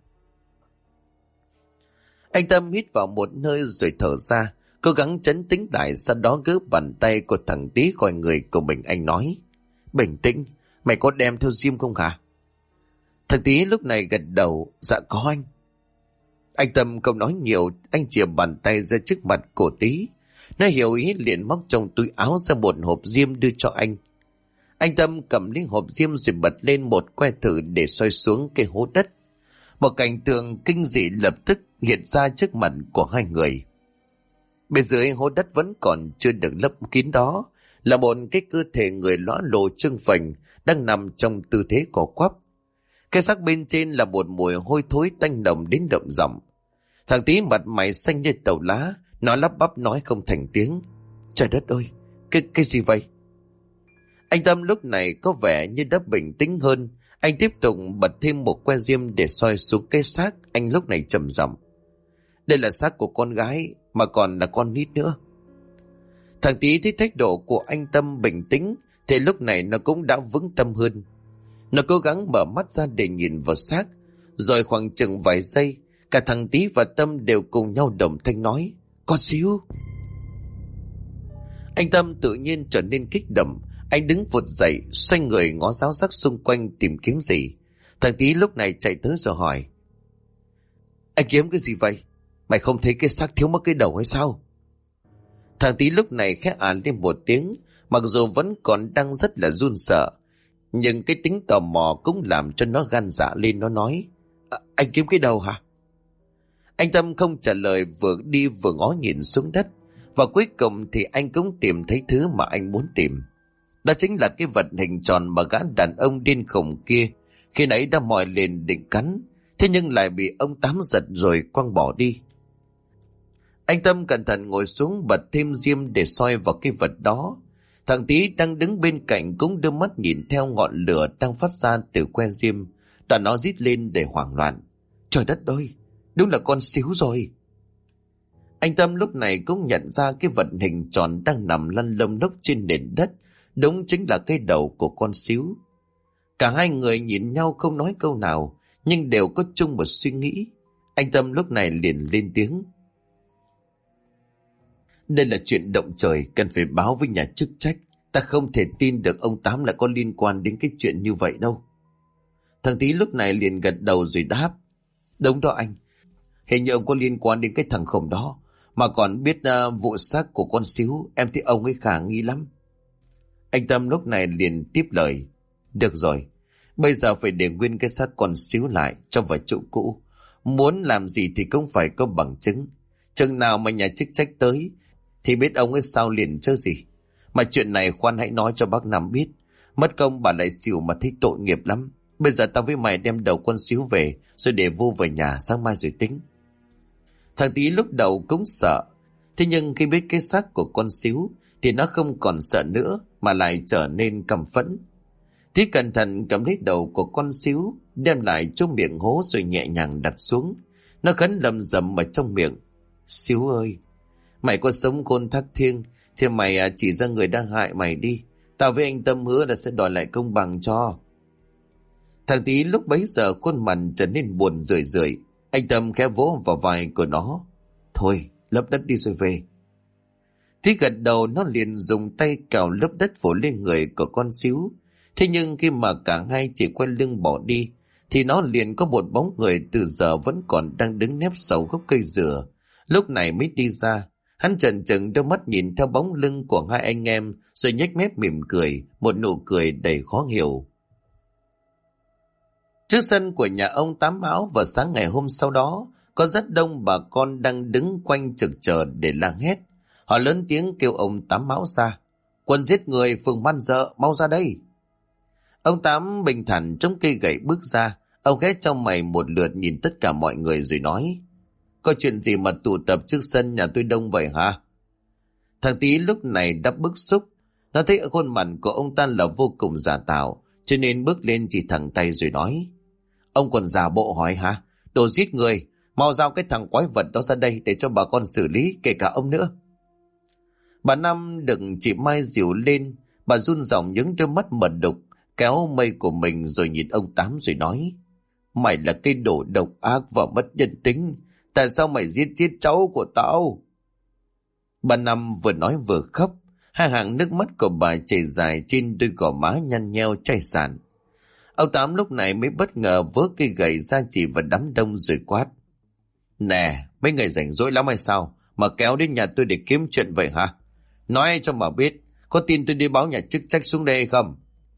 Anh Tâm hít vào một hơi rồi thở ra, cố gắng trấn tĩnh lại, sau đó gỡ bàn tay của thằng Tí khỏi người của mình. Anh nói. Bình tĩnh, mày có đem theo diêm không hả? Thằng Tí lúc này gật đầu. Dạ có anh. Anh Tâm không nói nhiều, anh chìa bàn tay ra trước mặt của Tí. Nó hiểu ý liền móc trong túi áo ra một hộp diêm đưa cho anh. Anh Tâm cầm lấy hộp diêm rồi bật lên một que thử để soi xuống cái hố đất. Một cảnh tượng kinh dị lập tức hiện ra trước mặt của hai người. Bên dưới hố đất vẫn còn chưa được lấp kín đó là một cái cơ thể người lõa lồ trương phình đang nằm trong tư thế co quắp. Cái xác bên trên là một mùi hôi thối tanh nồng đến đậm giọng. Thằng Tí mặt mày xanh như tàu lá, nó lắp bắp nói không thành tiếng. Trời đất ơi, cái gì vậy? Anh Tâm lúc này có vẻ như đã bình tĩnh hơn. Anh tiếp tục bật thêm một que diêm để soi xuống cái xác. Anh lúc này trầm giọng. Đây là xác của con gái, mà còn là con nít nữa. Thằng Tí thấy thái độ của anh Tâm bình tĩnh thì lúc này nó cũng đã vững tâm hơn. Nó cố gắng mở mắt ra để nhìn vào xác. Rồi khoảng chừng vài giây, cả thằng Tí và Tâm đều cùng nhau đồng thanh nói. Con xíu. Anh Tâm tự nhiên trở nên kích động. Anh đứng vụt dậy, xoay người ngó ráo rác xung quanh tìm kiếm gì. Thằng Tí lúc này chạy tới rồi hỏi. Anh kiếm cái gì vậy? Mày không thấy cái xác thiếu mất cái đầu hay sao? Thằng Tí lúc này khẽ lên một tiếng. Mặc dù vẫn còn đang rất là run sợ, nhưng cái tính tò mò cũng làm cho nó gan dạ lên. Nó nói. Anh kiếm cái đầu hả? Anh Tâm không trả lời, vừa đi vừa ngó nhìn xuống đất. Và cuối cùng thì anh cũng tìm thấy thứ mà anh muốn tìm. Đó chính là cái vật hình tròn mà gã đàn ông điên khùng kia khi nãy đã mòi lên định cắn, thế nhưng lại bị ông Tám giật rồi quăng bỏ đi. Anh Tâm cẩn thận ngồi xuống bật thêm diêm để soi vào cái vật đó. Thằng Tí đang đứng bên cạnh cũng đưa mắt nhìn theo ngọn lửa đang phát ra từ que diêm. Đoạn nó rít lên để hoảng loạn. Trời đất ơi, đúng là con xíu rồi. Anh Tâm lúc này cũng nhận ra cái vật hình tròn đang nằm lăn lông lốc trên nền đất. Đúng chính là cái đầu của con xíu. Cả hai người nhìn nhau không nói câu nào, nhưng đều có chung một suy nghĩ. Anh Tâm lúc này liền lên tiếng. Đây là chuyện động trời, cần phải báo với nhà chức trách. Ta không thể tin được ông Tám lại có liên quan đến cái chuyện như vậy đâu. Thằng Tí lúc này liền gật đầu rồi đáp. Đúng đó anh. Hình như ông có liên quan đến cái thằng khổng đó. Mà còn biết vụ xác của con xíu, em thấy ông ấy khả nghi lắm. Anh Tâm lúc này liền tiếp lời. Được rồi, bây giờ phải để nguyên cái xác con xíu lại cho vào chỗ cũ. Muốn làm gì thì cũng phải có bằng chứng. Chừng nào mà nhà chức trách tới thì biết ông ấy sao liền chứ gì. Mà chuyện này khoan hãy nói cho bác Năm biết. Mất công bà lại xỉu mà thấy tội nghiệp lắm. Bây giờ tao với mày đem đầu con xíu về, rồi để vô về nhà sáng mai rồi tính. Thằng Tí lúc đầu cũng sợ. Thế nhưng khi biết cái xác của con xíu thì nó không còn sợ nữa, mà lại trở nên căm phẫn. Tí cẩn thận cầm lấy đầu của con xíu, đem lại chỗ miệng hố rồi nhẹ nhàng đặt xuống. Nó khấn lầm rầm ở trong miệng. Xíu ơi, mày có sống khôn thác thiêng thì mày chỉ ra người đang hại mày đi. Tao với anh Tâm hứa là sẽ đòi lại công bằng cho. Thằng Tí lúc bấy giờ khuôn mặt trở nên buồn rười rượi. Anh Tâm khẽ vỗ vào vai của nó. Thôi, lấp đất đi rồi về. Thí gật đầu, nó liền dùng tay cào lớp đất phủ lên người của con xíu. Thế nhưng khi mà cả hai chỉ quay lưng bỏ đi, thì nó liền có một bóng người từ giờ vẫn còn đang đứng nép sau gốc cây dừa. Lúc này mới đi ra, hắn chần chừng đôi mắt nhìn theo bóng lưng của hai anh em, rồi nhếch mép mỉm cười, một nụ cười đầy khó hiểu. Trước sân của nhà ông Tám Mão vào sáng ngày hôm sau đó, có rất đông bà con đang đứng quanh trực chờ để la hét. Họ lớn tiếng kêu ông Tám Mão ra. Quân giết người phường Man Dợ, mau ra đây. Ông Tám bình thản chống cây gậy bước ra. Ông ghé trong mày một lượt nhìn tất cả mọi người rồi nói: Có chuyện gì mà tụ tập trước sân nhà tôi đông vậy hả? Thằng Tý lúc này đã bức xúc. Nó thấy khuôn mặt của ông ta là vô cùng giả tạo, cho nên bước lên chỉ thẳng tay rồi nói: Ông còn giả bộ hỏi hả? Đồ giết người, mau giao cái thằng quái vật đó ra đây để cho bà con xử lý, kể cả ông nữa. Bà Năm đừng chị Mai dìu lên, bà run rẩy những đôi mắt mờ đục kéo mây của mình rồi nhìn ông Tám rồi nói: Mày là cái đồ độc ác và mất nhân tính, tại sao mày giết chết cháu của tao? Bà Năm vừa nói vừa khóc, hai hàng nước mắt của bà chảy dài trên đôi gò má nhăn nheo chai sạn. Ông Tám lúc này mới bất ngờ vớ cây gậy ra chỉ vào đám đông rồi quát: Nè, mấy người rảnh rỗi lắm hay sao mà kéo đến nhà tôi để kiếm chuyện vậy hả? Nói cho mà biết, có tin tôi đi báo nhà chức trách xuống đây hay không?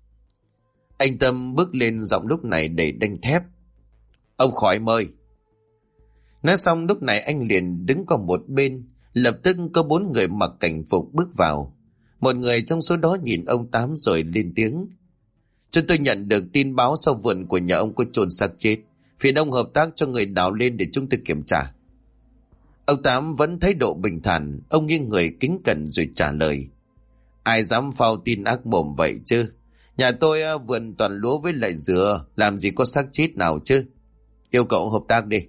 Anh Tâm bước lên, giọng lúc này đầy đanh thép: Ông khỏi mời. Nói xong lúc này anh liền đứng qua một bên. Lập tức có 4 người mặc cảnh phục bước vào. Một người trong số đó nhìn ông Tám rồi lên tiếng: Chúng tôi nhận được tin báo sau vườn của nhà ông có chôn xác chết, phiền ông hợp tác cho người đào lên để chúng tôi kiểm tra. Ông Tám vẫn thái độ bình thản. Ông nghiêng người kính cẩn rồi trả lời: Ai dám phao tin ác mồm vậy chứ? Nhà tôi vườn toàn lúa với lại dừa, làm gì có xác chết nào chứ? Yêu cầu hợp tác đi.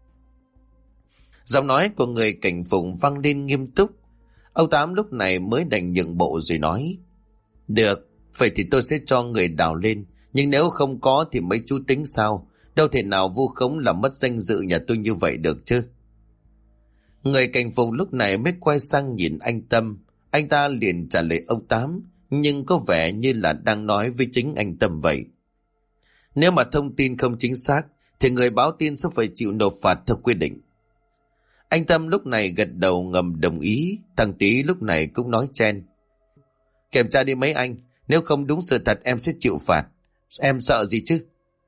Giọng nói của người cảnh phục vang lên nghiêm túc. Ông Tám lúc này mới đành nhượng bộ rồi nói: Được, vậy thì tôi sẽ cho người đào lên, nhưng nếu không có thì mấy chú tính sao? Đâu thể nào vu khống làm mất danh dự nhà tôi như vậy được chứ. Người cảnh phục lúc này mới quay sang nhìn anh Tâm. Anh ta liền trả lời ông Tám, nhưng có vẻ như là đang nói với chính anh Tâm vậy. Nếu mà thông tin không chính xác thì người báo tin sẽ phải chịu nộp phạt theo quy định. Anh Tâm lúc này gật đầu ngầm đồng ý. Thằng Tý lúc này cũng nói chen: Kiểm tra đi mấy anh, nếu không đúng sự thật em sẽ chịu phạt. Em sợ gì chứ?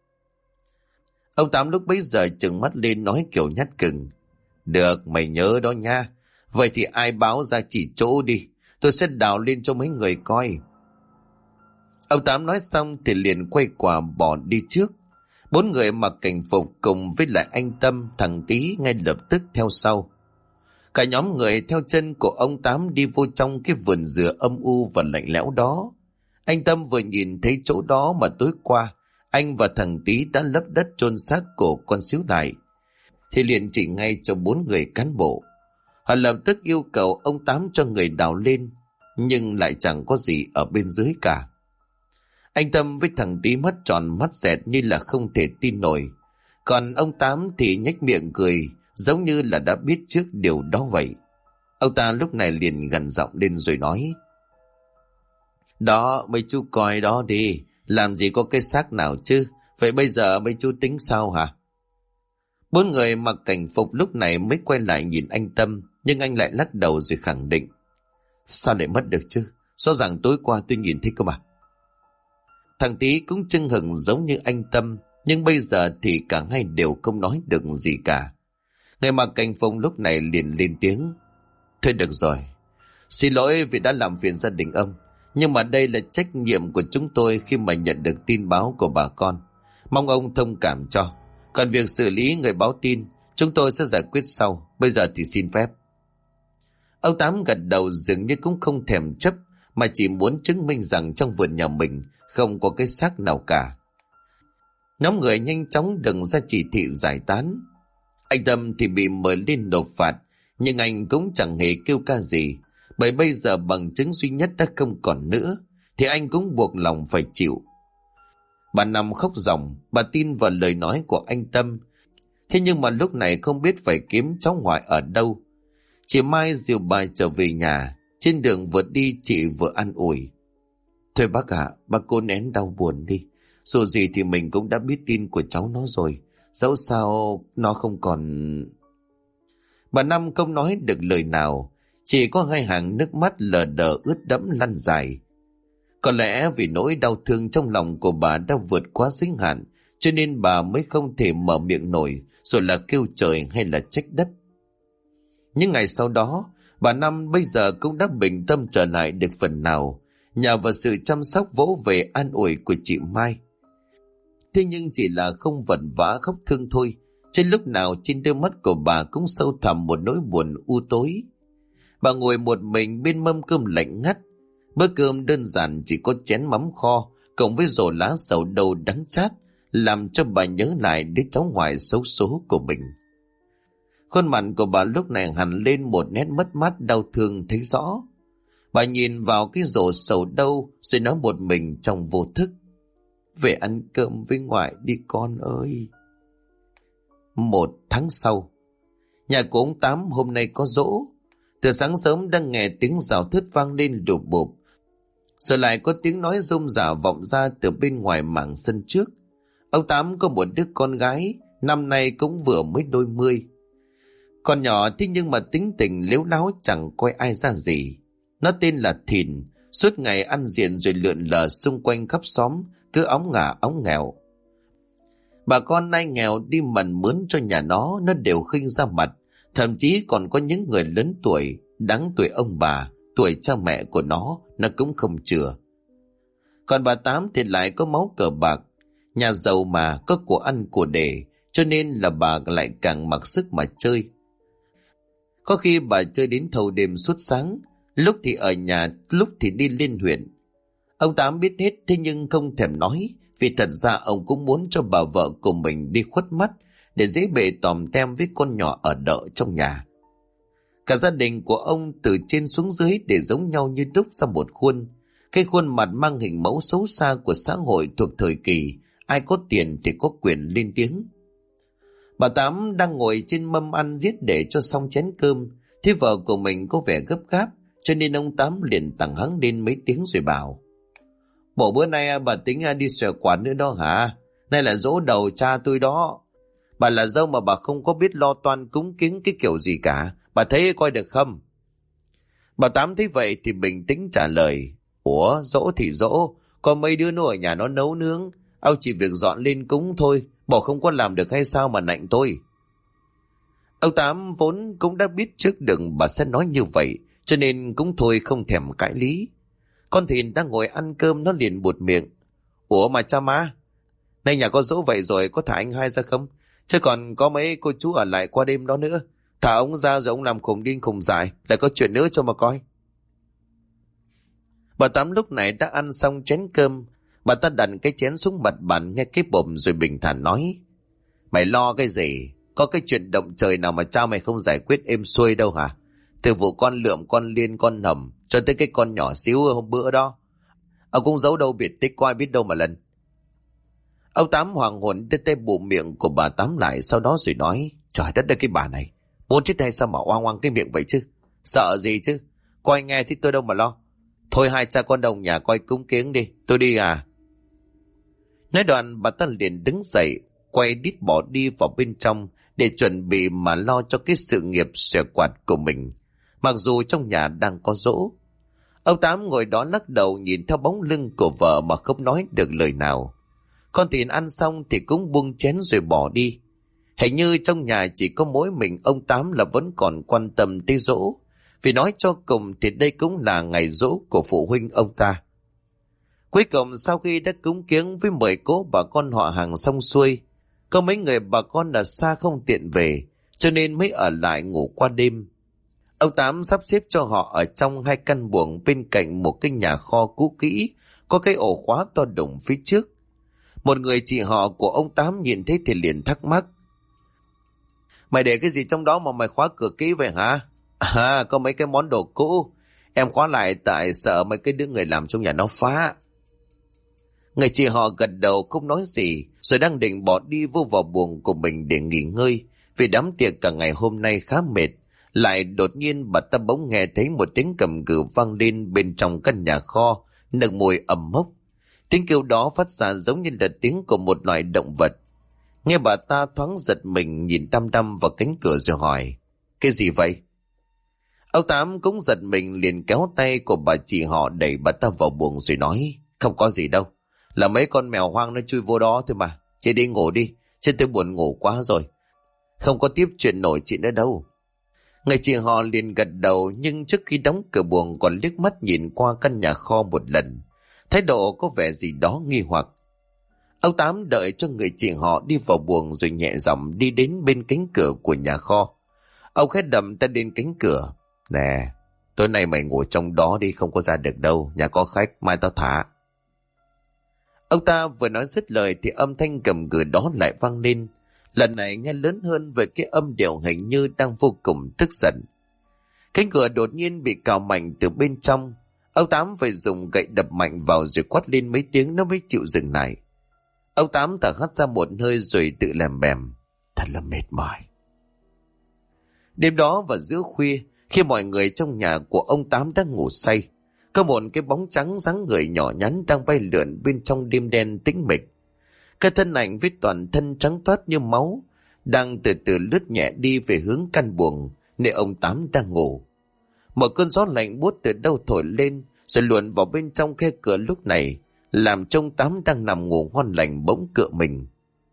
Ông Tám lúc bấy giờ trừng mắt lên nói kiểu nhát cừng: Được, mày nhớ đó nha. Vậy thì ai báo ra chỉ chỗ đi, tôi sẽ đào lên cho mấy người coi. Ông Tám nói xong thì liền quay qua bỏ đi trước. 4 người mặc cảnh phục cùng với lại anh Tâm, thằng Tý ngay lập tức theo sau. Cả nhóm người theo chân của ông Tám đi vô trong cái vườn dừa âm u và lạnh lẽo đó. Anh Tâm vừa nhìn thấy chỗ đó mà tối qua anh và thằng Tý đã lấp đất chôn xác của con xíu lại, thì liền chỉ ngay cho 4 người cán bộ. Họ lập tức yêu cầu ông Tám cho người đào lên, nhưng lại chẳng có gì ở bên dưới cả. Anh Tâm với thằng Tý mắt tròn mắt dẹt như là không thể tin nổi. Còn ông Tám thì nhếch miệng cười, giống như là đã biết trước điều đó vậy. Ông ta lúc này liền gằn giọng lên rồi nói: Đó, mấy chú coi đó đi, làm gì có cái xác nào chứ? Vậy bây giờ mấy chú tính sao hả? 4 người mặc cảnh phục lúc này mới quay lại nhìn anh Tâm, nhưng anh lại lắc đầu rồi khẳng định: Sao lại mất được chứ? Rõ ràng tối qua tôi nhìn thấy cơ mà. Thằng Tý cũng chưng hừng giống như anh Tâm, nhưng bây giờ thì cả hai đều không nói được gì cả. Người mặc cảnh phục lúc này liền lên tiếng: Thôi được rồi, xin lỗi vì đã làm phiền gia đình ông, nhưng mà đây là trách nhiệm của chúng tôi khi mà nhận được tin báo của bà con. Mong ông thông cảm cho. Còn việc xử lý người báo tin, chúng tôi sẽ giải quyết sau. Bây giờ thì xin phép. Ông Tám gật đầu dường như cũng không thèm chấp, mà chỉ muốn chứng minh rằng trong vườn nhà mình không có cái xác nào cả. Nhóm người nhanh chóng đừng ra chỉ thị giải tán. Anh Tâm thì bị mời lên nộp phạt, nhưng anh cũng chẳng hề kêu ca gì, bởi bây giờ bằng chứng duy nhất đã không còn nữa, thì anh cũng buộc lòng phải chịu. Bà Năm khóc ròng, bà tin vào lời nói của anh Tâm, Thế nhưng mà lúc này không biết phải kiếm cháu ngoại ở đâu. Chị Mai dìu bà trở về nhà. Trên đường vượt đi chị vừa an ủi: Thôi bác ạ, bác cố nén đau buồn đi. Dù gì thì mình cũng đã biết tin của cháu nó rồi. Dẫu sao nó không còn... Bà Năm không nói được lời nào. Chỉ có hai hàng nước mắt lờ đờ ướt đẫm lăn dài. Có lẽ vì nỗi đau thương trong lòng của bà đã vượt quá giới hạn, cho nên bà mới không thể mở miệng nổi, rồi là kêu trời hay là trách đất. Những ngày sau đó, bà Năm bây giờ cũng đã bình tâm trở lại được phần nào, nhờ vào sự chăm sóc vỗ về an ủi của chị Mai. Thế nhưng chỉ là không vật vã khóc thương thôi, trên lúc nào trên đôi mắt của bà cũng sâu thẳm một nỗi buồn u tối. Bà ngồi một mình bên mâm cơm lạnh ngắt. Bữa cơm đơn giản chỉ có chén mắm kho cộng với rổ lá sầu đâu đắng chát, làm cho bà nhớ lại đứa cháu ngoại xấu số của mình. Khuôn mặt của bà lúc này hằn lên một nét mất mát đau thương thấy rõ. Bà nhìn vào cái rổ sầu đâu rồi nói một mình trong vô thức: Về ăn cơm với ngoại đi con ơi. 1 tháng sau, nhà của ông Tám hôm nay có giỗ. Từ sáng sớm đang nghe tiếng rào thứt vang lên đụp bụp, rồi lại có tiếng nói rôm rả vọng ra từ bên ngoài mảng sân trước. Ông Tám có một đứa con gái, năm nay cũng vừa mới đôi mươi. Còn nhỏ thế nhưng mà tính tình lếu láo chẳng coi ai ra gì. Nó tên là Thìn, suốt ngày ăn diện rồi lượn lờ xung quanh khắp xóm, cứ óng ngả óng nghèo. Bà con nay nghèo đi mần mướn cho nhà nó đều khinh ra mặt. Thậm chí còn có những người lớn tuổi, đáng tuổi ông bà, tuổi cha mẹ của nó cũng không chừa. Còn bà Tám thì lại có máu cờ bạc. Nhà giàu mà có của ăn của để, cho nên là bà lại càng mặc sức mà chơi. Có khi bà chơi đến thâu đêm suốt sáng, lúc thì ở nhà, lúc thì đi lên huyện. Ông Tám biết hết thế nhưng không thèm nói, vì thật ra ông cũng muốn cho bà vợ của mình đi khuất mắt, để dễ bề tòm tem với con nhỏ ở đợ trong nhà. Cả gia đình của ông từ trên xuống dưới để giống nhau như đúc ra một khuôn. Cái khuôn mặt mang hình mẫu xấu xa của xã hội thuộc thời kỳ ai có tiền thì có quyền lên tiếng. Bà Tám đang ngồi trên mâm ăn giết để cho xong chén cơm, thì vợ của mình có vẻ gấp gáp, cho nên ông Tám liền tằng hắng lên mấy tiếng rồi bảo: Bộ bữa nay bà tính đi xòe quán nữa đó hả? Nay là giỗ đầu cha tôi đó. Bà là dâu mà bà không có biết lo toan cúng kiến cái kiểu gì cả. Bà thấy coi được không? Bà Tám thấy vậy thì bình tĩnh trả lời: Ủa, giỗ thì giỗ, có mấy đứa nó ở nhà nó nấu nướng, ông chỉ việc dọn lên cúng thôi, bỏ không có làm được hay sao mà nạnh tôi. Ông Tám vốn cũng đã biết trước được bà sẽ nói như vậy, cho nên cũng thôi không thèm cãi lý. Con Thìn đang ngồi ăn cơm nó liền buột miệng: Ủa mà cha má, nay nhà có giỗ vậy rồi có thả anh hai ra không? Chứ còn có mấy cô chú ở lại qua đêm đó nữa. Thả ông ra rồi ông làm khùng điên khùng dại, lại có chuyện nữa cho mà coi. Bà Tám lúc này đã ăn xong chén cơm. Bà ta đặt cái chén xuống mặt bàn nghe cái bồm rồi bình thản nói: Mày lo cái gì? Có cái chuyện động trời nào mà cha mày không giải quyết êm xuôi đâu hả? Từ vụ con lượm, con liên, con nầm cho tới cái con nhỏ xíu hôm bữa đó, ông cũng giấu đâu biệt tích, có ai biết đâu mà lần. Ông Tám hoàng hồn đưa tay bụm miệng của bà Tám lại, sau đó rồi nói: Trời đất ơi, cái bà này muốn chết hay sao mà oang oang cái miệng vậy chứ? Sợ gì chứ? Coi nghe thì tôi đâu mà lo. Thôi hai cha con đồng nhà coi cúng kiếng đi, tôi đi à. Nói đoạn bà ta liền đứng dậy, quay đít bỏ đi vào bên trong để chuẩn bị mà lo cho cái sự nghiệp xòe quạt của mình, mặc dù trong nhà đang có giỗ. Ông Tám ngồi đó lắc đầu nhìn theo bóng lưng của vợ mà không nói được lời nào. Con Thìn ăn xong thì cũng buông chén rồi bỏ đi. Hình như trong nhà chỉ có mỗi mình ông Tám là vẫn còn quan tâm tới giỗ, vì nói cho cùng thì đây cũng là ngày giỗ của phụ huynh ông ta. Cuối cùng sau khi đã cúng kiếng với mời cố bà con họ hàng xong xuôi, có mấy người bà con ở xa không tiện về, cho nên mới ở lại ngủ qua đêm. Ông Tám sắp xếp cho họ ở trong 2 căn buồng bên cạnh một cái nhà kho cũ kỹ, có cái ổ khóa to đùng phía trước. Một người chị họ của ông Tám nhìn thấy thì liền thắc mắc: Mày để cái gì trong đó mà mày khóa cửa kỹ vậy hả? À, có mấy cái món đồ cũ, em khóa lại tại sợ mấy cái đứa người làm trong nhà nó phá. Người chị họ gật đầu không nói gì, rồi đang định bỏ đi vô vào buồng của mình để nghỉ ngơi, vì đám tiệc cả ngày hôm nay khá mệt. Lại đột nhiên bà ta bỗng nghe thấy một tiếng cầm cừ vang lên bên trong căn nhà kho, nồng mùi ẩm mốc. Tiếng kêu đó phát ra giống như là tiếng của một loài động vật. Nghe bà ta thoáng giật mình, nhìn đăm đăm vào cánh cửa rồi hỏi: cái gì vậy? Ông Tám cũng giật mình, liền kéo tay của bà chị họ đẩy bà ta vào buồng rồi nói: không có gì đâu, là mấy con mèo hoang nó chui vô đó thôi mà. Chị đi ngủ đi, chứ tôi buồn ngủ quá rồi, không có tiếp chuyện nổi chị nữa đâu. Người chị họ liền gật đầu, nhưng trước khi đóng cửa buồng còn liếc mắt nhìn qua căn nhà kho một lần, thái độ có vẻ gì đó nghi hoặc. Ông Tám đợi cho người chị họ đi vào buồng rồi nhẹ giọng đi đến bên cánh cửa của nhà kho. Ông khẽ đầm tay lên cánh cửa: nè, tối nay mày ngủ trong đó đi, không có ra được đâu, nhà có khách, mai tao thả. Ông ta vừa nói dứt lời thì âm thanh cầm cừ đó lại vang lên, lần này nghe lớn hơn, về cái âm điệu hình như đang vô cùng tức giận. Cánh cửa đột nhiên bị cào mạnh từ bên trong. Ông Tám phải dùng gậy đập mạnh vào rồi quát lên mấy tiếng nó mới chịu dừng lại. Ông Tám thở hắt ra một hơi rồi tự lèm bèm: thật là mệt mỏi. Đêm đó vào giữa khuya, khi mọi người trong nhà của ông Tám đang ngủ say, có một cái bóng trắng dáng người nhỏ nhắn đang bay lượn bên trong đêm đen tĩnh mịch. Cái thân ảnh với toàn thân trắng toát như máu đang từ từ lướt nhẹ đi về hướng căn buồng nơi ông Tám đang ngủ. Một cơn gió lạnh buốt từ đâu thổi lên rồi luồn vào bên trong khe cửa lúc này, làm cho ông Tám đang nằm ngủ ngon lành bỗng cựa mình.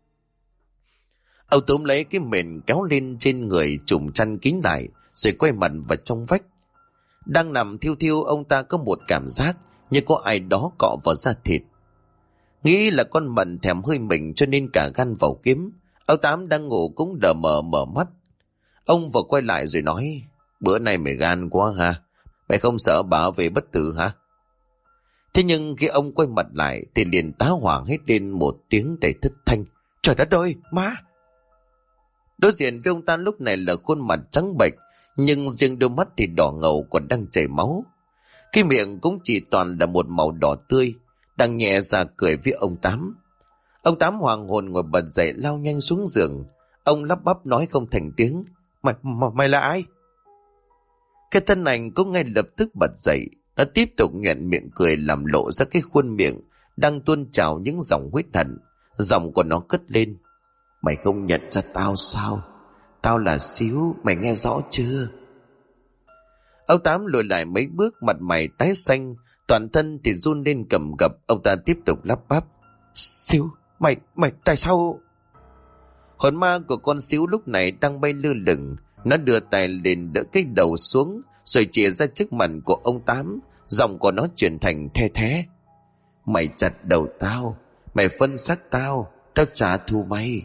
Ông túm lấy cái mền kéo lên trên người, trùm chăn kín lại rồi quay mặt vào trong vách. Đang nằm thiêu thiêu, ông ta có một cảm giác như có ai đó cọ vào da thịt. Nghĩ là con mận thèm hơi mình cho nên cả gan vào kiếm. Ông Tám đang ngủ cũng đờ mờ mở mắt. Ông vừa quay lại rồi nói: bữa nay mày gan quá hả? Mày không sợ bảo vệ bất tử hả? Thế nhưng khi ông quay mặt lại thì liền tá hỏa hết lên một tiếng đầy thất thanh: trời đất ơi, ma! Đối diện với ông ta lúc này là khuôn mặt trắng bệch, nhưng riêng đôi mắt thì đỏ ngầu còn đang chảy máu. Cái miệng cũng chỉ toàn là một màu đỏ tươi, đang nhẹ ra cười với ông Tám. Ông Tám hoàng hồn ngồi bật dậy, lao nhanh xuống giường. Ông lắp bắp nói không thành tiếng: Mày là ai? Cái thân ảnh cũng ngay lập tức bật dậy. Nó tiếp tục nhoẻn miệng cười, làm lộ ra cái khuôn miệng đang tuôn trào những dòng huyết hận. Giọng của nó cất lên: mày không nhận ra tao sao? Tao là Xíu, mày nghe rõ chưa? Ông Tám lùi lại mấy bước, mặt mày tái xanh, toàn thân thì run lên cầm cập. Ông ta tiếp tục lắp bắp: Xíu, mày tại sao? Hồn ma của con Xíu lúc này đang bay lơ lửng. Nó đưa tay lên đỡ cái đầu xuống rồi chìa ra trước mặt của ông Tám. Giọng của nó chuyển thành the thé: mày chặt đầu tao, mày phân xác tao, tao trả thù mày.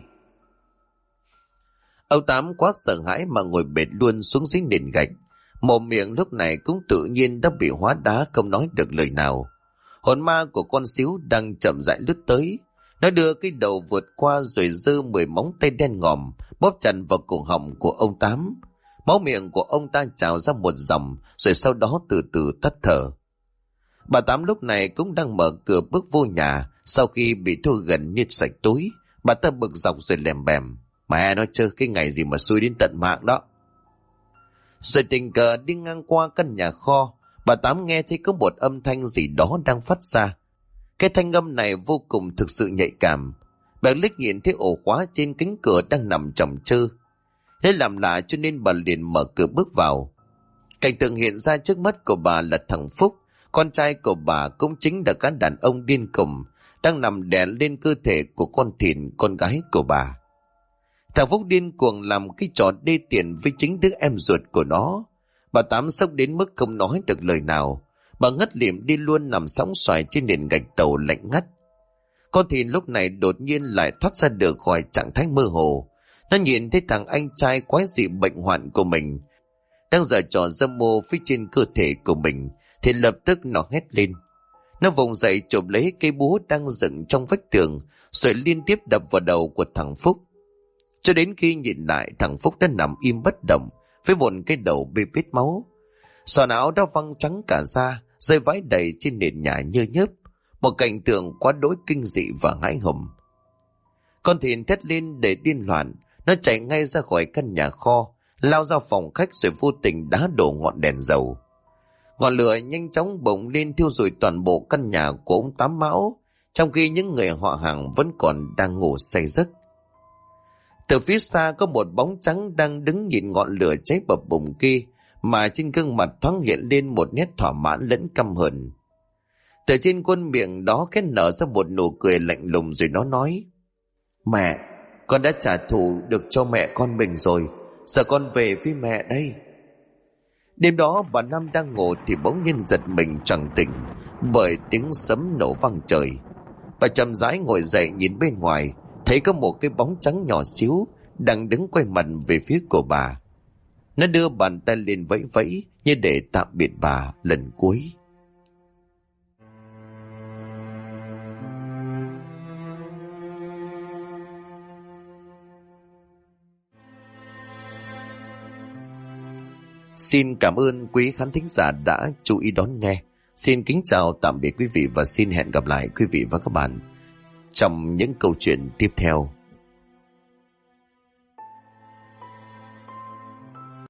Ông Tám quá sợ hãi mà ngồi bệt luôn xuống dưới nền gạch. Mồm miệng lúc này cũng tự nhiên đã bị hóa đá, không nói được lời nào. Hồn ma của con Xíu đang chậm rãi lướt tới. Nó đưa cái đầu vượt qua rồi giơ 10 móng tay đen ngòm bóp chặt vào cổ họng của ông Tám. Máu miệng của ông ta trào ra một dòng, rồi sau đó từ từ tắt thở. Bà Tám lúc này cũng đang mở cửa bước vô nhà. Sau khi bị thua gần như sạch túi, bà ta bực dọc rồi lèm bèm: mẹ nó chơi cái ngày gì mà xui đến tận mạng đó. Rồi tình cờ đi ngang qua căn nhà kho, bà Tám nghe thấy có một âm thanh gì đó đang phát ra. Cái thanh âm này vô cùng thực sự nhạy cảm. Bà liếc nhìn thấy ổ khóa trên cánh cửa đang nằm chồng chơ. Thế làm lạ cho nên bà liền mở cửa bước vào. Cảnh tượng hiện ra trước mắt của bà là thằng Phúc, con trai của bà, cũng chính là cái đàn ông điên khùng đang nằm đè lên cơ thể của con Thìn, con gái của bà. Thằng Phúc điên cuồng làm cái trò đê tiện với chính đứa em ruột của nó. Bà Tám sốc đến mức không nói được lời nào. Bà ngất lịm đi luôn, nằm sóng xoài trên nền gạch tàu lạnh ngắt. Con Thìn lúc này đột nhiên lại thoát ra được khỏi trạng thái mơ hồ. Nó nhìn thấy thằng anh trai quái dị bệnh hoạn của mình đang giở trò dâm mô phía trên cơ thể của mình, thì lập tức nó hét lên. Nó vùng dậy chộp lấy cây búa đang dựng trong vách tường rồi liên tiếp đập vào đầu của thằng Phúc. Cho đến khi nhìn lại, thằng Phúc đã nằm im bất động với một cái đầu bê bết máu. Sọ não đã văng trắng cả da, rơi vãi đầy trên nền nhà nhơ nhớp. một cảnh tượng quá đỗi kinh dị và hãi hùng. Con thìn thét lên để điên loạn, nó chạy ngay ra khỏi căn nhà kho, lao ra phòng khách rồi vô tình đá đổ ngọn đèn dầu. Ngọn lửa nhanh chóng bùng lên thiêu rụi toàn bộ căn nhà của ông Tám Mão, trong khi những người họ hàng vẫn còn đang ngủ say giấc. Từ phía xa có một bóng trắng đang đứng nhìn ngọn lửa cháy bập bùng kia, mà trên gương mặt thoáng hiện lên một nét thỏa mãn lẫn căm hờn. Từ trên khuôn miệng đó khẽ nở ra một nụ cười lạnh lùng rồi nó nói: Mẹ, con đã trả thù được cho mẹ con mình rồi, giờ con về với mẹ đây. Đêm đó bà Năm đang ngủ thì bỗng nhiên giật mình choàng tỉnh bởi tiếng sấm nổ vang trời. Bà chậm rãi ngồi dậy nhìn bên ngoài, thấy có một cái bóng trắng nhỏ xíu đang đứng quay mặt về phía của bà. Nó đưa bàn tay lên vẫy vẫy như để tạm biệt bà lần cuối. Xin cảm ơn quý khán thính giả đã chú ý đón nghe. Xin kính chào tạm biệt quý vị và xin hẹn gặp lại quý vị và các bạn trong những câu chuyện tiếp theo.